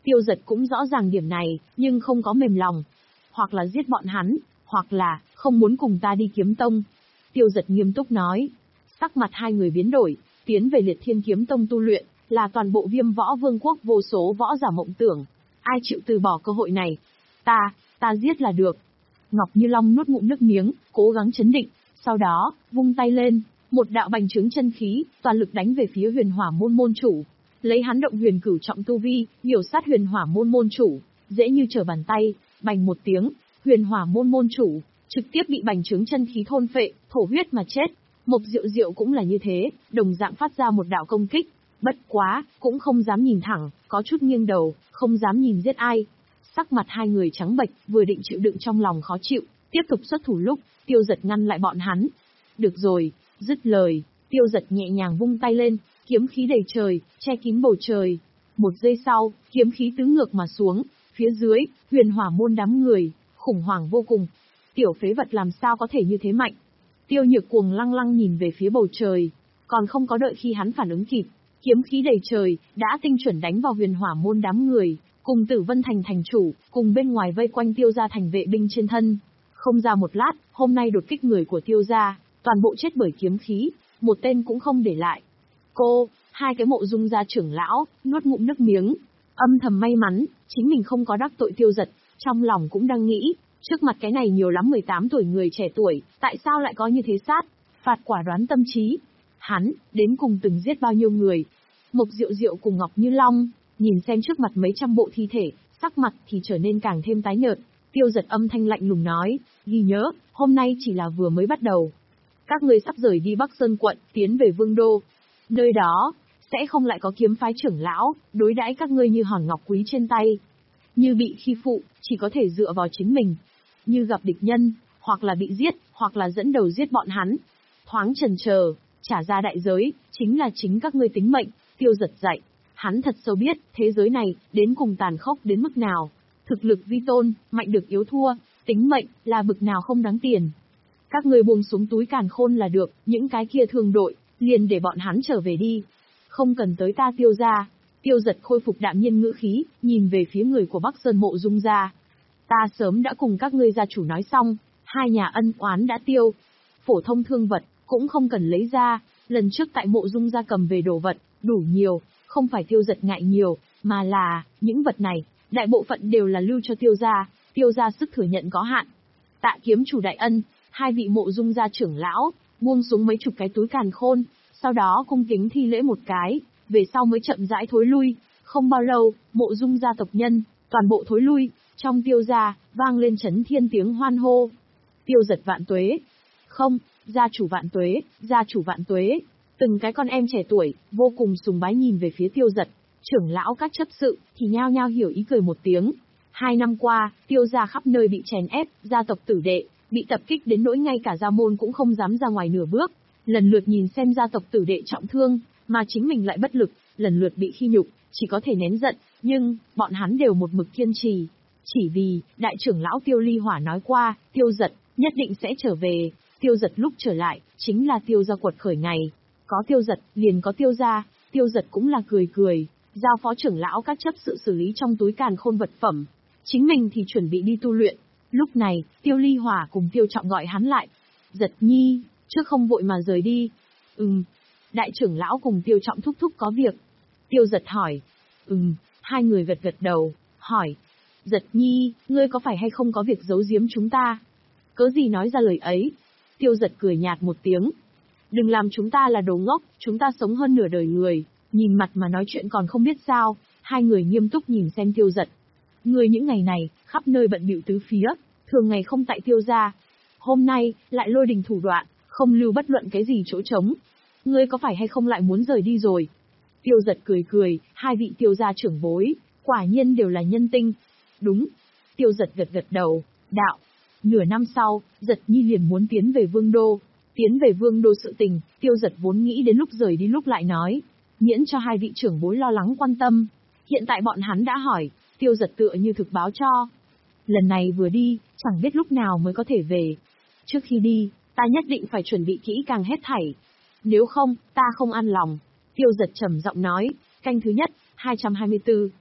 Tiêu Giật cũng rõ ràng điểm này, nhưng không có mềm lòng. Hoặc là giết bọn hắn, hoặc là, không muốn cùng ta đi kiếm tông. Tiêu Giật nghiêm túc nói. Sắc mặt hai người biến đổi, tiến về Liệt Thiên Kiếm Tông tu luyện, là toàn bộ Viêm Võ Vương quốc vô số võ giả mộng tưởng. Ai chịu từ bỏ cơ hội này? Ta, ta giết là được. Ngọc Như Long nuốt ngụm nước miếng, cố gắng chấn định, sau đó, vung tay lên, một đạo bành trướng chân khí, toàn lực đánh về phía Huyền Hỏa môn môn chủ. Lấy hắn động huyền cửu trọng tu vi, miểu sát Huyền Hỏa môn môn chủ, dễ như trở bàn tay, bành một tiếng, Huyền Hỏa môn môn chủ trực tiếp bị bành trướng chân khí thôn phệ, thổ huyết mà chết. Mộc Diệu Diệu cũng là như thế, đồng dạng phát ra một đạo công kích, bất quá, cũng không dám nhìn thẳng, có chút nghiêng đầu, không dám nhìn giết ai. Sắc mặt hai người trắng bệch, vừa định chịu đựng trong lòng khó chịu, tiếp tục xuất thủ lúc, Tiêu Giật ngăn lại bọn hắn. Được rồi, dứt lời, Tiêu Giật nhẹ nhàng vung tay lên, kiếm khí đầy trời, che kín bầu trời. Một giây sau, kiếm khí tứ ngược mà xuống, phía dưới, Huyền Hỏa môn đám người, khủng hoảng vô cùng. Tiểu phế vật làm sao có thể như thế mạnh? Tiêu Nhược Cuồng lăng lăng nhìn về phía bầu trời, còn không có đợi khi hắn phản ứng kịp, kiếm khí đầy trời, đã tinh chuẩn đánh vào Huyền Hỏa môn đám người, cùng Tử Vân Thành thành chủ, cùng bên ngoài vây quanh Tiêu gia thành vệ binh trên thân. Không ra một lát, hôm nay đột kích người của Tiêu gia, toàn bộ chết bởi kiếm khí, một tên cũng không để lại. Cô, hai cái Mộ Dung gia trưởng lão, nuốt ngụm nước miếng, âm thầm may mắn, chính mình không có đắc tội Tiêu Giật, trong lòng cũng đang nghĩ, trước mặt cái này nhiều lắm mười tám tuổi người trẻ tuổi, tại sao lại có như thế sát, phạt quả đoán tâm trí. Hắn, đến cùng từng giết bao nhiêu người. Mộc Diệu Diệu cùng Ngọc Như Long, nhìn xem trước mặt mấy trăm bộ thi thể, sắc mặt thì trở nên càng thêm tái nhợt. Tiêu Giật âm thanh lạnh lùng nói, ghi nhớ, hôm nay chỉ là vừa mới bắt đầu. Các ngươi sắp rời đi Bắc Sơn quận, tiến về Vương Đô. Nơi đó, sẽ không lại có kiếm phái trưởng lão, đối đãi các ngươi như hòn ngọc quý trên tay. Như bị khi phụ, chỉ có thể dựa vào chính mình. Như gặp địch nhân, hoặc là bị giết, hoặc là dẫn đầu giết bọn hắn. Thoáng chần chờ, trả ra đại giới, chính là chính các ngươi tính mệnh. Tiêu Giật dạy, hắn thật sâu biết, thế giới này, đến cùng tàn khốc đến mức nào. Thực lực vi tôn, mạnh được yếu thua, tính mệnh, là bực nào không đáng tiền. Các ngươi buông xuống túi càn khôn là được, những cái kia thương đội, liền để bọn hắn trở về đi. Không cần tới ta Tiêu gia. Tiêu Giật khôi phục đạm nhiên ngữ khí, nhìn về phía người của Bắc Sơn Mộ Dung gia. Ta sớm đã cùng các ngươi gia chủ nói xong, hai nhà ân oán đã tiêu. Phổ thông thương vật, cũng không cần lấy ra, lần trước tại Mộ Dung gia cầm về đồ vật, đủ nhiều, không phải Tiêu Giật ngại nhiều, mà là, những vật này, đại bộ phận đều là lưu cho Tiêu gia, Tiêu gia sức thừa nhận có hạn. Tạ kiếm chủ đại ân, hai vị Mộ Dung gia trưởng lão, buông xuống mấy chục cái túi càn khôn, sau đó cung kính thi lễ một cái, về sau mới chậm rãi thối lui. Không bao lâu, Mộ Dung gia tộc nhân, toàn bộ thối lui, trong Tiêu gia, vang lên chấn thiên tiếng hoan hô. Tiêu Giật vạn tuế. Không, gia chủ vạn tuế, gia chủ vạn tuế. Từng cái con em trẻ tuổi, vô cùng sùng bái nhìn về phía Tiêu Giật. Trưởng lão các chấp sự, thì nhao nhao hiểu ý cười một tiếng. Hai năm qua, Tiêu gia khắp nơi bị chèn ép, gia tộc tử đệ, bị tập kích đến nỗi ngay cả gia môn cũng không dám ra ngoài nửa bước. Lần lượt nhìn xem gia tộc tử đệ trọng thương, mà chính mình lại bất lực, lần lượt bị khi nhục, chỉ có thể nén giận, nhưng, bọn hắn đều một mực kiên trì. Chỉ vì, đại trưởng lão Tiêu Ly Hỏa nói qua, Tiêu Giật, nhất định sẽ trở về. Tiêu Giật lúc trở lại, chính là Tiêu gia quật khởi ngày. Có Tiêu Giật, liền có Tiêu gia. Tiêu Giật cũng là cười cười, giao phó trưởng lão các chấp sự xử lý trong túi càn khôn vật phẩm. Chính mình thì chuẩn bị đi tu luyện. Lúc này, Tiêu Ly Hỏa cùng Tiêu Trọng gọi hắn lại. Giật nhi, trước không vội mà rời đi. Ừm. Đại trưởng lão cùng Tiêu Trọng thúc thúc có việc. Tiêu Giật hỏi. Ừm, hai người gật gật đầu, hỏi. Giật nhi, ngươi có phải hay không có việc giấu giếm chúng ta? Cớ gì nói ra lời ấy? Tiêu Giật cười nhạt một tiếng. Đừng làm chúng ta là đồ ngốc, chúng ta sống hơn nửa đời người, nhìn mặt mà nói chuyện còn không biết sao. Hai người nghiêm túc nhìn xem Tiêu Giật. Ngươi những ngày này, khắp nơi bận bịu tứ phía, thường ngày không tại Tiêu gia. Hôm nay, lại lôi đình thủ đoạn, không lưu bất luận cái gì chỗ trống. Ngươi có phải hay không lại muốn rời đi rồi? Tiêu Giật cười cười, hai vị Tiêu gia trưởng bối, quả nhiên đều là nhân tinh. Đúng. Tiêu Giật gật gật đầu, đạo. Nửa năm sau, Giật nhi liền muốn tiến về Vương Đô. Tiến về Vương Đô sự tình, Tiêu Giật vốn nghĩ đến lúc rời đi lúc lại nói. Miễn cho hai vị trưởng bối lo lắng quan tâm. Hiện tại bọn hắn đã hỏi, Tiêu Giật tựa như thực báo cho. Lần này vừa đi, chẳng biết lúc nào mới có thể về. Trước khi đi, ta nhất định phải chuẩn bị kỹ càng hết thảy. Nếu không, ta không an lòng. Tiêu Giật trầm giọng nói, canh thứ nhất, hai trăm hai mươi tư.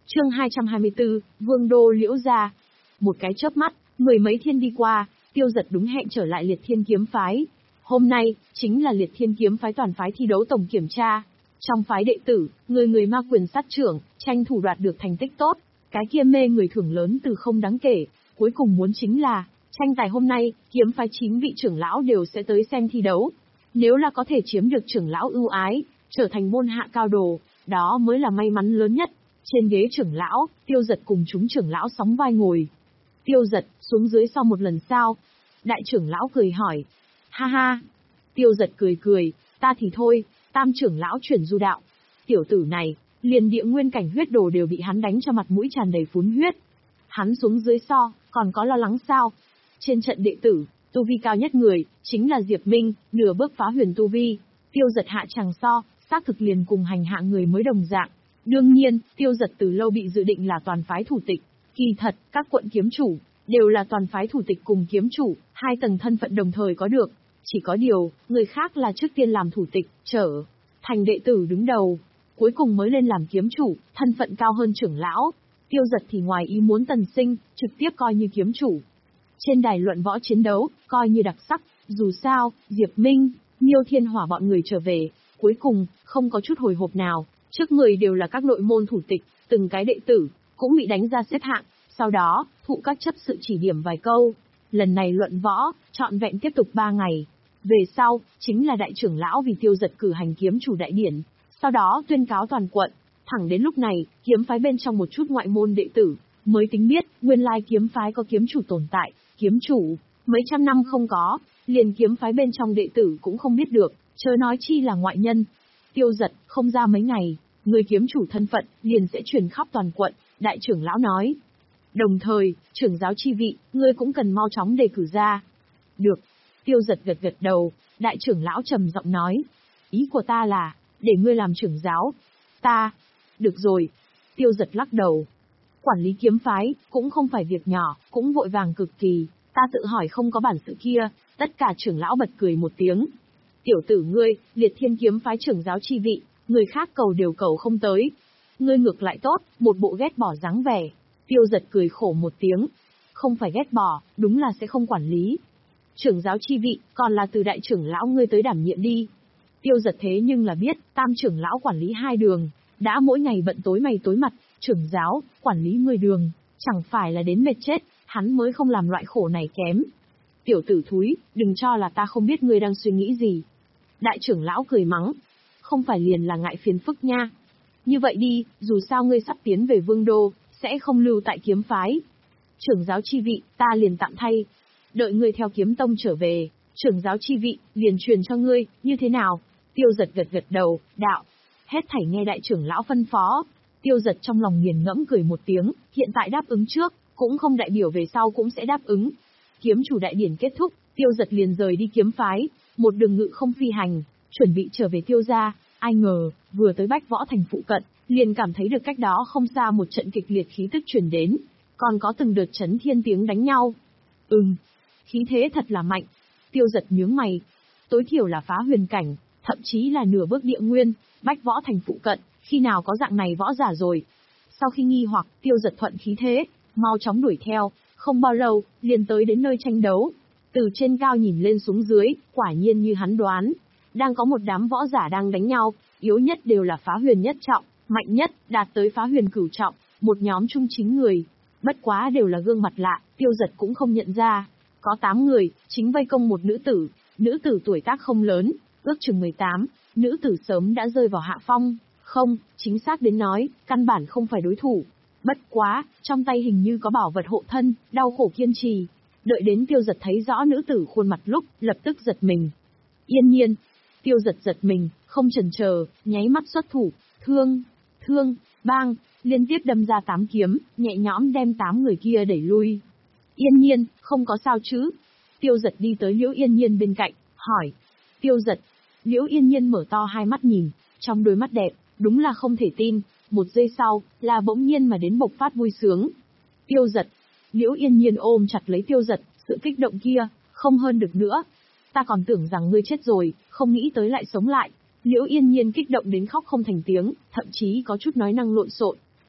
Chương hai trăm hai mươi tư, Vương đô Liễu gia. Một cái chớp mắt, mười mấy thiên đi qua, Tiêu Dật đúng hẹn trở lại Liệt Thiên kiếm phái. Hôm nay, chính là Liệt Thiên kiếm phái toàn phái thi đấu tổng kiểm tra. Trong phái đệ tử, người người ma quyền sát trưởng, tranh thủ đoạt được thành tích tốt, cái kia mê người thưởng lớn từ không đáng kể. Cuối cùng muốn chính là, tranh tài hôm nay, kiếm phái chín vị trưởng lão đều sẽ tới xem thi đấu. Nếu là có thể chiếm được trưởng lão ưu ái, trở thành môn hạ cao đồ, đó mới là may mắn lớn nhất. Trên ghế trưởng lão, Tiêu Dật cùng chúng trưởng lão sóng vai ngồi. Tiêu Dật, xuống dưới sau một lần sao? Đại trưởng lão cười hỏi. Ha ha. Tiêu Dật cười cười, ta thì thôi, tam trưởng lão chuyển du đạo. Tiểu tử này, liền địa nguyên cảnh huyết đồ đều bị hắn đánh cho mặt mũi tràn đầy phún huyết. Hắn xuống dưới so, còn có lo lắng sao? Trên trận đệ tử, tu vi cao nhất người, chính là Diệp Minh, nửa bước phá huyền tu vi. Tiêu Dật hạ chàng so, xác thực liền cùng hành hạ người mới đồng dạng. Đương nhiên, Tiêu Dật từ lâu bị dự định là toàn phái thủ tịch. Kỳ thật, các quận kiếm chủ, đều là toàn phái thủ tịch cùng kiếm chủ, hai tầng thân phận đồng thời có được. Chỉ có điều, người khác là trước tiên làm thủ tịch, trở thành đệ tử đứng đầu, cuối cùng mới lên làm kiếm chủ, thân phận cao hơn trưởng lão. Tiêu Dật thì ngoài ý muốn tần sinh, trực tiếp coi như kiếm chủ. Trên đài luận võ chiến đấu, coi như đặc sắc, dù sao, Diệp Minh, Miêu Thiên Hỏa bọn người trở về, cuối cùng, không có chút hồi hộp nào, trước người đều là các nội môn thủ tịch, từng cái đệ tử, cũng bị đánh ra xếp hạng, sau đó, thụ các chấp sự chỉ điểm vài câu. Lần này luận võ, trọn vẹn tiếp tục ba ngày. Về sau, chính là đại trưởng lão vì Tiêu Dật cử hành kiếm chủ đại điển, sau đó tuyên cáo toàn quận. Thẳng đến lúc này, kiếm phái bên trong một chút ngoại môn đệ tử, mới tính biết, nguyên lai kiếm phái có kiếm chủ tồn tại, kiếm chủ, mấy trăm năm không có, liền kiếm phái bên trong đệ tử cũng không biết được, chớ nói chi là ngoại nhân. Tiêu Dật, không ra mấy ngày, người kiếm chủ thân phận, liền sẽ truyền khắp toàn quận, đại trưởng lão nói. Đồng thời, trưởng giáo chi vị, ngươi cũng cần mau chóng đề cử ra. Được. Tiêu Dật gật gật đầu, đại trưởng lão trầm giọng nói. Ý của ta là, để ngươi làm trưởng giáo. Ta. Được rồi. Tiêu Dật lắc đầu. Quản lý kiếm phái, cũng không phải việc nhỏ, cũng vội vàng cực kỳ. Ta tự hỏi không có bản sự kia, tất cả trưởng lão bật cười một tiếng. Tiểu tử ngươi, Liệt Thiên kiếm phái trưởng giáo chi vị, người khác cầu đều cầu không tới. Ngươi ngược lại tốt, một bộ ghét bỏ dáng vẻ. Tiêu Dật cười khổ một tiếng. Không phải ghét bỏ, đúng là sẽ không quản lý. Trưởng giáo chi vị, còn là từ đại trưởng lão ngươi tới đảm nhiệm đi. Tiêu Dật thế nhưng là biết, tam trưởng lão quản lý hai đường, đã mỗi ngày bận tối mày tối mặt, trưởng giáo, quản lý mười đường, chẳng phải là đến mệt chết, hắn mới không làm loại khổ này kém. Tiểu tử thúi, đừng cho là ta không biết ngươi đang suy nghĩ gì. Đại trưởng lão cười mắng, không phải liền là ngại phiền phức nha. Như vậy đi, dù sao ngươi sắp tiến về Vương đô, sẽ không lưu tại kiếm phái. Trưởng giáo chi vị, ta liền tạm thay. Đợi ngươi theo kiếm tông trở về, trưởng giáo chi vị, liền truyền cho ngươi, như thế nào? Tiêu Dật gật gật đầu, đạo. Hết thảy nghe đại trưởng lão phân phó. Tiêu Dật trong lòng nghiền ngẫm cười một tiếng, hiện tại đáp ứng trước, cũng không đại biểu về sau cũng sẽ đáp ứng. Kiếm chủ đại điển kết thúc, Tiêu Dật liền rời đi kiếm phái, một đường ngự không phi hành, chuẩn bị trở về Tiêu gia. Ai ngờ, vừa tới Bách Võ Thành phụ cận, liền cảm thấy được cách đó không xa một trận kịch liệt khí tức truyền đến, còn có từng đợt chấn thiên tiếng đánh nhau. Ừm, khí thế thật là mạnh. Tiêu Dật nhướng mày, tối thiểu là phá huyền cảnh, thậm chí là nửa bước địa nguyên, Bách Võ Thành phụ cận, khi nào có dạng này võ giả rồi. Sau khi nghi hoặc, Tiêu Dật thuận khí thế, mau chóng đuổi theo, không bao lâu, liền tới đến nơi tranh đấu. Từ trên cao nhìn lên xuống dưới, quả nhiên như hắn đoán, đang có một đám võ giả đang đánh nhau, yếu nhất đều là phá huyền nhất trọng, mạnh nhất, đạt tới phá huyền cửu trọng, một nhóm chung chín người. Bất quá đều là gương mặt lạ, Tiêu Dật cũng không nhận ra. Có tám người, chính vây công một nữ tử, nữ tử tuổi tác không lớn, ước chừng mười tám, nữ tử sớm đã rơi vào hạ phong, không, chính xác đến nói, căn bản không phải đối thủ. Bất quá, trong tay hình như có bảo vật hộ thân, đau khổ kiên trì. Đợi đến Tiêu Dật thấy rõ nữ tử khuôn mặt lúc, lập tức giật mình. Yên nhiên, Tiêu Dật giật mình, không chần chờ, nháy mắt xuất thủ, thương, thương, bang, liên tiếp đâm ra tám kiếm, nhẹ nhõm đem tám người kia đẩy lui. Yên nhiên, không có sao chứ? Tiêu Dật đi tới Liễu Yên nhiên bên cạnh, hỏi. Tiêu Dật, Liễu Yên nhiên mở to hai mắt nhìn, trong đôi mắt đẹp, đúng là không thể tin, một giây sau, là bỗng nhiên mà đến bộc phát vui sướng. Tiêu Dật, Liễu Yên nhiên ôm chặt lấy Tiêu Dật, sự kích động kia, không hơn được nữa. Ta còn tưởng rằng ngươi chết rồi, không nghĩ tới lại sống lại. Liễu Yên nhiên kích động đến khóc không thành tiếng, thậm chí có chút nói năng lộn xộn.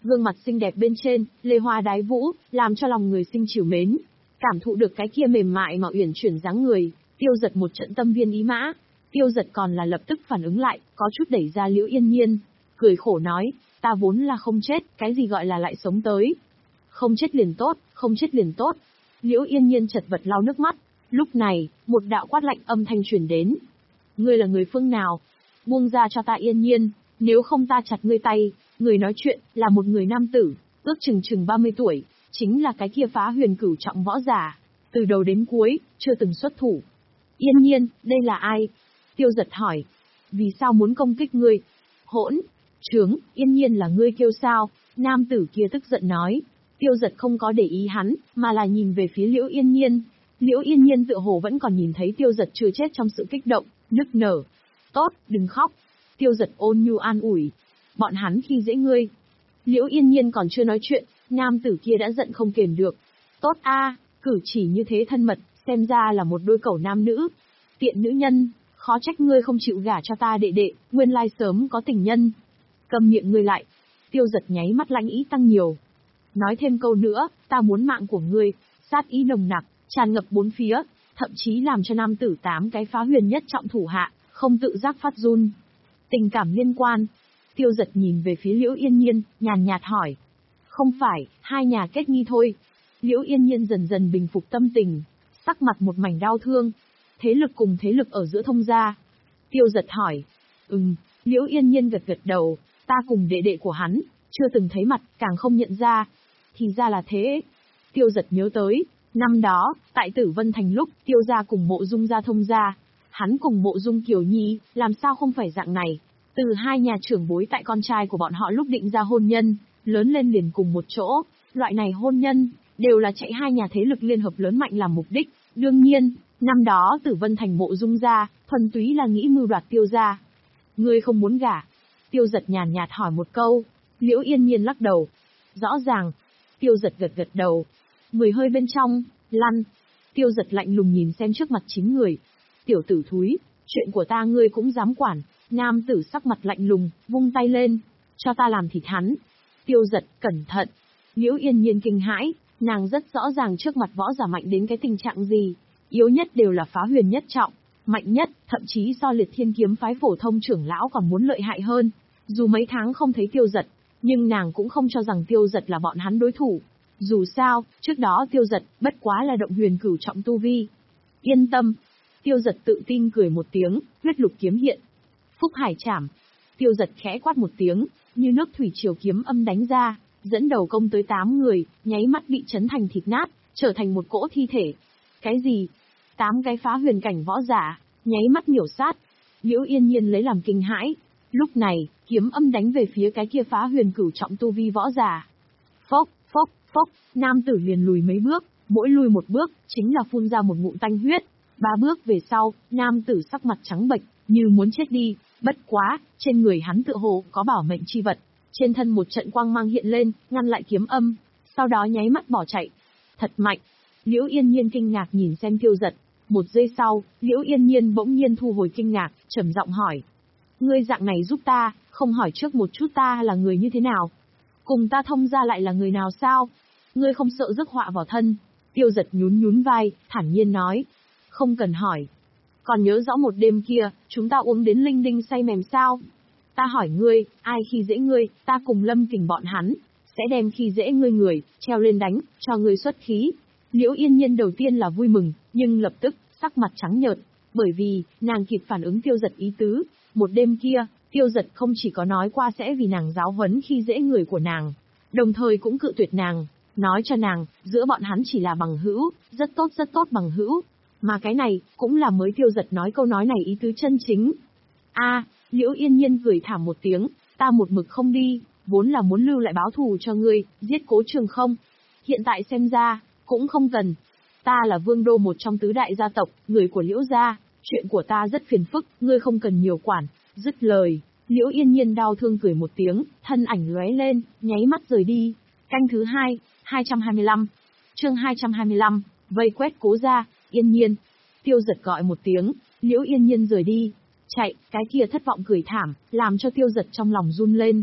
Gương mặt xinh đẹp bên trên, lê hoa đái vũ, làm cho lòng người sinh trìu mến. Cảm thụ được cái kia mềm mại mà uyển chuyển dáng người, Tiêu Dật một trận tâm viên ý mã. Tiêu Dật còn là lập tức phản ứng lại, có chút đẩy ra Liễu Yên Nhiên, cười khổ nói, ta vốn là không chết, cái gì gọi là lại sống tới. Không chết liền tốt, không chết liền tốt. Liễu Yên Nhiên chật vật lau nước mắt. Lúc này, một đạo quát lạnh âm thanh truyền đến. Ngươi là người phương nào? Buông ra cho ta Yên Nhiên, nếu không ta chặt ngươi tay. Người nói chuyện, là một người nam tử, ước chừng chừng ba mươi tuổi, chính là cái kia Phá Huyền cửu trọng võ giả. Từ đầu đến cuối, chưa từng xuất thủ. Yên Nhiên, đây là ai? Tiêu Dật hỏi. Vì sao muốn công kích ngươi? Hỗn trướng, Yên Nhiên là ngươi kêu sao? Nam tử kia tức giận nói. Tiêu Dật không có để ý hắn, mà là nhìn về phía Liễu Yên Nhiên. Liễu Yên Nhiên tựa hồ vẫn còn nhìn thấy Tiêu Dật chưa chết trong sự kích động, nức nở. Tốt, đừng khóc. Tiêu Dật ôn nhu an ủi. Bọn hắn khi dễ ngươi. Liễu Yên Nhiên còn chưa nói chuyện, nam tử kia đã giận không kềm được. Tốt a, cử chỉ như thế thân mật, xem ra là một đôi cẩu nam nữ. Tiện nữ nhân, khó trách ngươi không chịu gả cho ta đệ đệ, nguyên lai sớm có tình nhân. Cầm miệng ngươi lại. Tiêu Dật nháy mắt lãnh ý tăng nhiều. Nói thêm câu nữa, ta muốn mạng của ngươi. Sát ý nồng nặc, tràn ngập bốn phía, thậm chí làm cho nam tử tám cái Phá Huyền nhất trọng thủ hạ, không tự giác phát run. Tình cảm liên quan. Tiêu Dật nhìn về phía Liễu Yên Nhiên, nhàn nhạt hỏi. Không phải, hai nhà kết nghi thôi. Liễu Yên Nhiên dần dần bình phục tâm tình, sắc mặt một mảnh đau thương. Thế lực cùng thế lực ở giữa thông gia. Tiêu Dật hỏi. Ừm, Liễu Yên Nhiên gật gật đầu, ta cùng đệ đệ của hắn, chưa từng thấy mặt, càng không nhận ra. Thì ra là thế. Tiêu Dật nhớ tới, năm đó, tại Tử Vân Thành lúc, Tiêu gia cùng Mộ Dung gia thông gia. Hắn cùng Mộ Dung Kiều Nhi, làm sao không phải dạng này. Từ hai nhà trưởng bối tại con trai của bọn họ lúc định ra hôn nhân, lớn lên liền cùng một chỗ, loại này hôn nhân, đều là chạy hai nhà thế lực liên hợp lớn mạnh làm mục đích. Đương nhiên, năm đó Tử Vân Thành Mộ Dung gia, thuần túy là nghĩ mưu đoạt Tiêu gia. Ngươi không muốn gả? Tiêu Dật nhàn nhạt hỏi một câu. Liễu Yên Nhiên lắc đầu. Rõ ràng. Tiêu Dật gật gật đầu. Mười hơi bên trong, lăn. Tiêu Dật lạnh lùng nhìn xem trước mặt chín người. Tiểu tử thúi, chuyện của ta ngươi cũng dám quản. Nam tử sắc mặt lạnh lùng, vung tay lên. Cho ta làm thịt hắn. Tiêu Dật, cẩn thận. Liễu Yên Nhiên kinh hãi, nàng rất rõ ràng trước mặt võ giả mạnh đến cái tình trạng gì. Yếu nhất đều là Phá Huyền nhất trọng. Mạnh nhất, thậm chí so Liệt Thiên kiếm phái phổ thông trưởng lão còn muốn lợi hại hơn. Dù mấy tháng không thấy Tiêu Dật, nhưng nàng cũng không cho rằng Tiêu Dật là bọn hắn đối thủ. Dù sao, trước đó Tiêu Dật, bất quá là động huyền cửu trọng tu vi. Yên tâm. Tiêu Dật tự tin cười một tiếng, huyết lục kiếm hiện. Phúc Hải Trảm. Tiêu Dật khẽ quát một tiếng, như nước thủy triều kiếm âm đánh ra, dẫn đầu công tới tám người, nháy mắt bị chấn thành thịt nát, trở thành một cỗ thi thể. Cái gì? Tám cái Phá Huyền cảnh võ giả, nháy mắt miểu sát. Liễu Yên Nhiên lấy làm kinh hãi. Lúc này, kiếm âm đánh về phía cái kia Phá Huyền cửu trọng tu vi võ giả. Phốc, phốc, phốc, nam tử liền lùi mấy bước, mỗi lùi một bước, chính là phun ra một ngụm tanh huyết. Ba bước về sau, nam tử sắc mặt trắng bệch, như muốn chết đi, bất quá, trên người hắn tựa hồ có bảo mệnh chi vật. Trên thân một trận quang mang hiện lên, ngăn lại kiếm âm, sau đó nháy mắt bỏ chạy. Thật mạnh. Liễu Yên Nhiên kinh ngạc nhìn xem Tiêu Dật. Một giây sau, Liễu Yên Nhiên bỗng nhiên thu hồi kinh ngạc, trầm giọng hỏi. Ngươi dạng này giúp ta, không hỏi trước một chút ta là người như thế nào? Cùng ta thông gia lại là người nào sao? Ngươi không sợ rước họa vào thân? Tiêu Dật nhún nhún vai, thản nhiên nói. Không cần hỏi. Còn nhớ rõ một đêm kia, chúng ta uống đến linh đinh say mềm sao? Ta hỏi ngươi, ai khi dễ ngươi, ta cùng Lâm Kình bọn hắn, sẽ đem khi dễ ngươi người, treo lên đánh, cho ngươi xuất khí. Liễu Yên Nhiên đầu tiên là vui mừng, nhưng lập tức, sắc mặt trắng nhợt, bởi vì, nàng kịp phản ứng Tiêu Dật ý tứ. Một đêm kia, Tiêu Dật không chỉ có nói qua sẽ vì nàng giáo huấn khi dễ người của nàng, đồng thời cũng cự tuyệt nàng, nói cho nàng, giữa bọn hắn chỉ là bằng hữu, rất tốt rất tốt bằng hữu. Mà cái này, cũng là mới Tiêu Dật nói câu nói này ý tứ chân chính. A, Liễu Yên Nhiên cười thảm một tiếng, ta một mực không đi, vốn là muốn lưu lại báo thù cho ngươi, giết Cố Trường Không. Hiện tại xem ra, cũng không cần. Ta là vương đô một trong tứ đại gia tộc, người của Liễu gia, chuyện của ta rất phiền phức, ngươi không cần nhiều quản. Dứt lời, Liễu Yên Nhiên đau thương cười một tiếng, thân ảnh lóe lên, nháy mắt rời đi. Canh thứ hai, hai trăm hai mươi lăm. Chương hai trăm hai mươi lăm, vây quét Cố gia. Yên Nhiên. Tiêu Dật gọi một tiếng, Liễu Yên Nhiên rời đi. Chạy, cái kia thất vọng cười thảm, làm cho Tiêu Dật trong lòng run lên.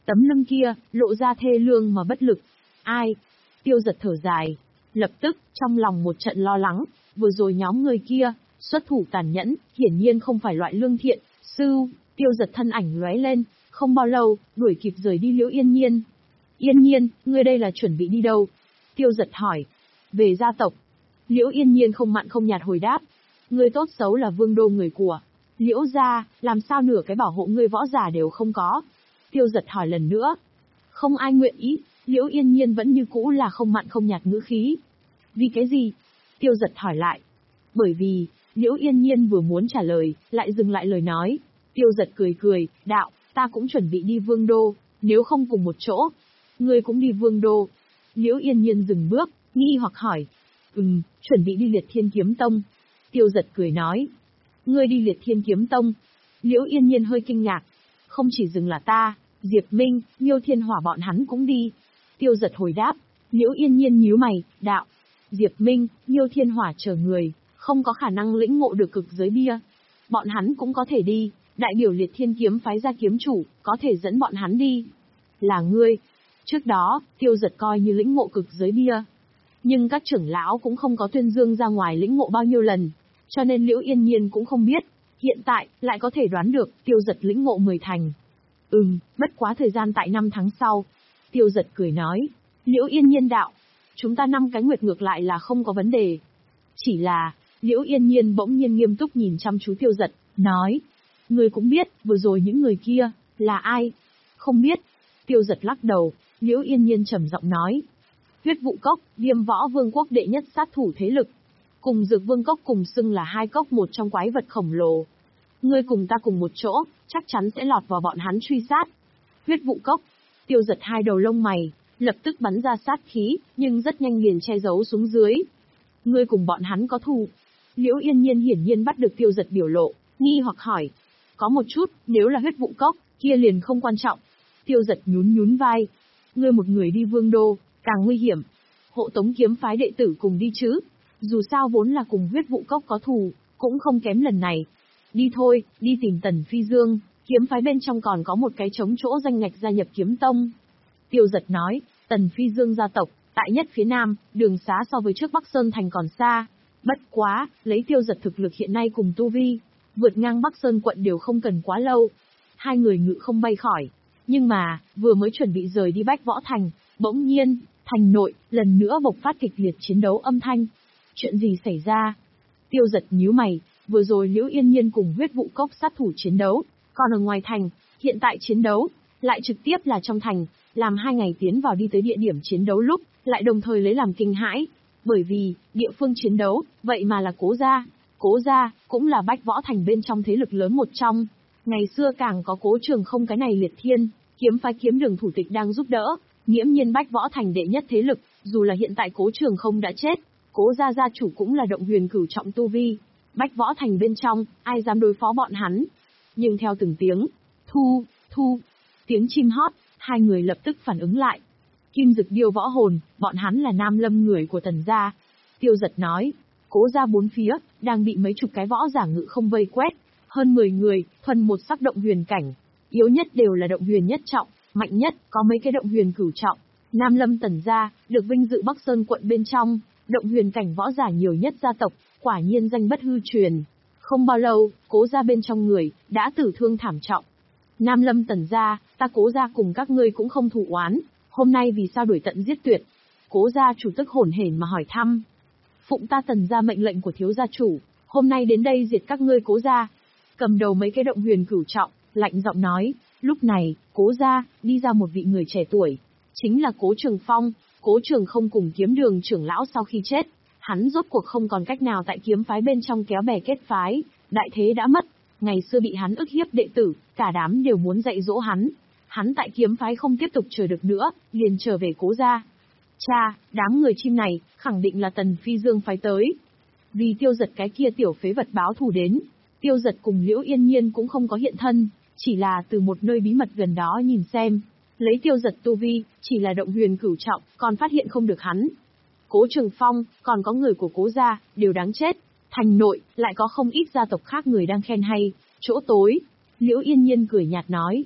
Tấm lưng kia, lộ ra thê lương mà bất lực. Ai? Tiêu Giật thở dài. Lập tức, trong lòng một trận lo lắng, vừa rồi nhóm người kia, xuất thủ tàn nhẫn, hiển nhiên không phải loại lương thiện. Sư, Tiêu Giật thân ảnh lóe lên, không bao lâu, đuổi kịp rời đi Liễu Yên Nhiên. Yên Nhiên, ngươi đây là chuẩn bị đi đâu? Tiêu Giật hỏi. Về gia tộc. Liễu Yên Nhiên không mặn không nhạt hồi đáp. Ngươi tốt xấu là vương đô người của Liễu gia, làm sao nửa cái bảo hộ ngươi võ giả đều không có? Tiêu Giật hỏi lần nữa. Không ai nguyện ý, Liễu Yên Nhiên vẫn như cũ là không mặn không nhạt ngữ khí. Vì cái gì? Tiêu Giật hỏi lại. Bởi vì, Liễu Yên Nhiên vừa muốn trả lời, lại dừng lại lời nói. Tiêu Giật cười cười, đạo, ta cũng chuẩn bị đi vương đô, nếu không cùng một chỗ. Ngươi cũng đi vương đô. Liễu Yên Nhiên dừng bước, nghi hoặc hỏi. Ừm, chuẩn bị đi Liệt Thiên Kiếm Tông. Tiêu Giật cười nói. Ngươi đi Liệt Thiên Kiếm Tông. Liễu Yên Nhiên hơi kinh ngạc. Không chỉ dừng là ta, Diệp Minh, Miêu Thiên Hỏa bọn hắn cũng đi. Tiêu Giật hồi đáp. Liễu Yên Nhiên nhíu mày, đạo. Diệp Minh, Miêu Thiên Hỏa chờ người, không có khả năng lĩnh ngộ được cực giới bia. Bọn hắn cũng có thể đi, đại biểu Liệt Thiên Kiếm phái ra kiếm chủ, có thể dẫn bọn hắn đi. Là ngươi. Trước đó, Tiêu Giật coi như lĩnh ngộ cực giới bia. Nhưng các trưởng lão cũng không có tuyên dương ra ngoài lĩnh ngộ bao nhiêu lần, cho nên Liễu Yên Nhiên cũng không biết. Hiện tại, lại có thể đoán được, Tiêu Giật lĩnh ngộ mười thành. Ừm, bất quá thời gian tại năm tháng sau. Tiêu Giật cười nói. Liễu Yên Nhiên đạo. Chúng ta năm cái nguyệt ngược lại là không có vấn đề. Chỉ là, Liễu Yên Nhiên bỗng nhiên nghiêm túc nhìn chăm chú Tiêu Giật, nói. Ngươi cũng biết, vừa rồi những người kia, là ai? Không biết. Tiêu Giật lắc đầu, Liễu Yên Nhiên trầm giọng nói. Huyết Vụ Cốc, Viêm Võ Vương quốc đệ nhất sát thủ thế lực. Cùng Dược Vương Cốc cùng xưng là hai cốc một trong quái vật khổng lồ. Ngươi cùng ta cùng một chỗ, chắc chắn sẽ lọt vào bọn hắn truy sát. Huyết Vụ Cốc. Tiêu Giật hai đầu lông mày, lập tức bắn ra sát khí, nhưng rất nhanh liền che giấu xuống dưới. Ngươi cùng bọn hắn có thù. Liễu Yên Nhiên hiển nhiên bắt được Tiêu Giật biểu lộ, nghi hoặc hỏi. Có một chút, nếu là Huyết Vụ Cốc, kia liền không quan trọng. Tiêu Giật nhún nhún vai. Ngươi một người đi vương đô, càng nguy hiểm. Hộ tống kiếm phái đệ tử cùng đi chứ. Dù sao vốn là cùng Huyết Vụ Cốc có thù, cũng không kém lần này. Đi thôi, đi tìm Tần Phi Dương, kiếm phái bên trong còn có một cái trống chỗ danh ngạch gia nhập kiếm tông. Tiêu Giật nói, Tần Phi Dương gia tộc, tại nhất phía nam, đường xá so với trước Bắc Sơn Thành còn xa. Bất quá, lấy Tiêu Giật thực lực hiện nay cùng tu vi, vượt ngang Bắc Sơn quận đều không cần quá lâu. Hai người ngự không bay khỏi. Nhưng mà, vừa mới chuẩn bị rời đi Bách Võ Thành, bỗng nhiên, thành nội, lần nữa bộc phát kịch liệt chiến đấu âm thanh. Chuyện gì xảy ra? Tiêu Giật nhíu mày, vừa rồi Liễu Yên Nhiên cùng Huyết Vụ Cốc sát thủ chiến đấu, còn ở ngoài thành, hiện tại chiến đấu, lại trực tiếp là trong thành, làm hai ngày tiến vào đi tới địa điểm chiến đấu lúc, lại đồng thời lấy làm kinh hãi. Bởi vì, địa phương chiến đấu, vậy mà là Cố gia. Cố gia, cũng là Bách Võ Thành bên trong thế lực lớn một trong. Ngày xưa càng có Cố Trường Không cái này liệt thiên, kiếm phái kiếm đường thủ tịch đang giúp đỡ, nghiễm nhiên Bách Võ Thành đệ nhất thế lực, dù là hiện tại Cố Trường Không đã chết, Cố gia gia chủ cũng là động huyền cửu trọng tu vi. Bách Võ Thành bên trong, ai dám đối phó bọn hắn. Nhưng theo từng tiếng, thu, thu, tiếng chim hót, hai người lập tức phản ứng lại. Kim Dực Điêu võ hồn, bọn hắn là Nam Lâm người của Tần gia. Tiêu Giật nói, Cố gia bốn phía, đang bị mấy chục cái võ giả ngự không vây quét. Hơn mười người, thuần một sắc động huyền cảnh. Yếu nhất đều là động huyền nhất trọng, mạnh nhất, có mấy cái động huyền cửu trọng. Nam Lâm Tần gia, được vinh dự Bắc Sơn quận bên trong, động huyền cảnh võ giả nhiều nhất gia tộc, quả nhiên danh bất hư truyền. Không bao lâu, Cố gia bên trong người, đã tử thương thảm trọng. Nam Lâm Tần gia, ta Cố gia cùng các ngươi cũng không thù oán, hôm nay vì sao đuổi tận giết tuyệt? Cố gia chủ tức hổn hển mà hỏi thăm. Phụng ta Tần gia mệnh lệnh của thiếu gia chủ, hôm nay đến đây diệt các ngươi Cố gia. Cầm đầu mấy cái động huyền cửu trọng, lạnh giọng nói. Lúc này, Cố gia, đi ra một vị người trẻ tuổi. Chính là Cố Trường Phong. Cố Trường Không cùng kiếm đường trưởng lão sau khi chết, hắn rốt cuộc không còn cách nào tại kiếm phái bên trong kéo bè kết phái, đại thế đã mất. Ngày xưa bị hắn ức hiếp đệ tử, cả đám đều muốn dạy dỗ hắn. Hắn tại kiếm phái không tiếp tục chờ được nữa, liền trở về Cố gia. Cha, đám người chim này, khẳng định là Tần Phi Dương phái tới. Vì Tiêu Giật cái kia tiểu phế vật báo thù đến, Tiêu Giật cùng Liễu Yên Nhiên cũng không có hiện thân, chỉ là từ một nơi bí mật gần đó nhìn xem. Lấy Tiêu Giật tu vi, chỉ là động huyền cửu trọng, còn phát hiện không được hắn. Cố Trường Phong, còn có người của Cố gia, đều đáng chết. Thành nội, lại có không ít gia tộc khác người đang khen hay, chỗ tối. Liễu Yên Nhiên cười nhạt nói.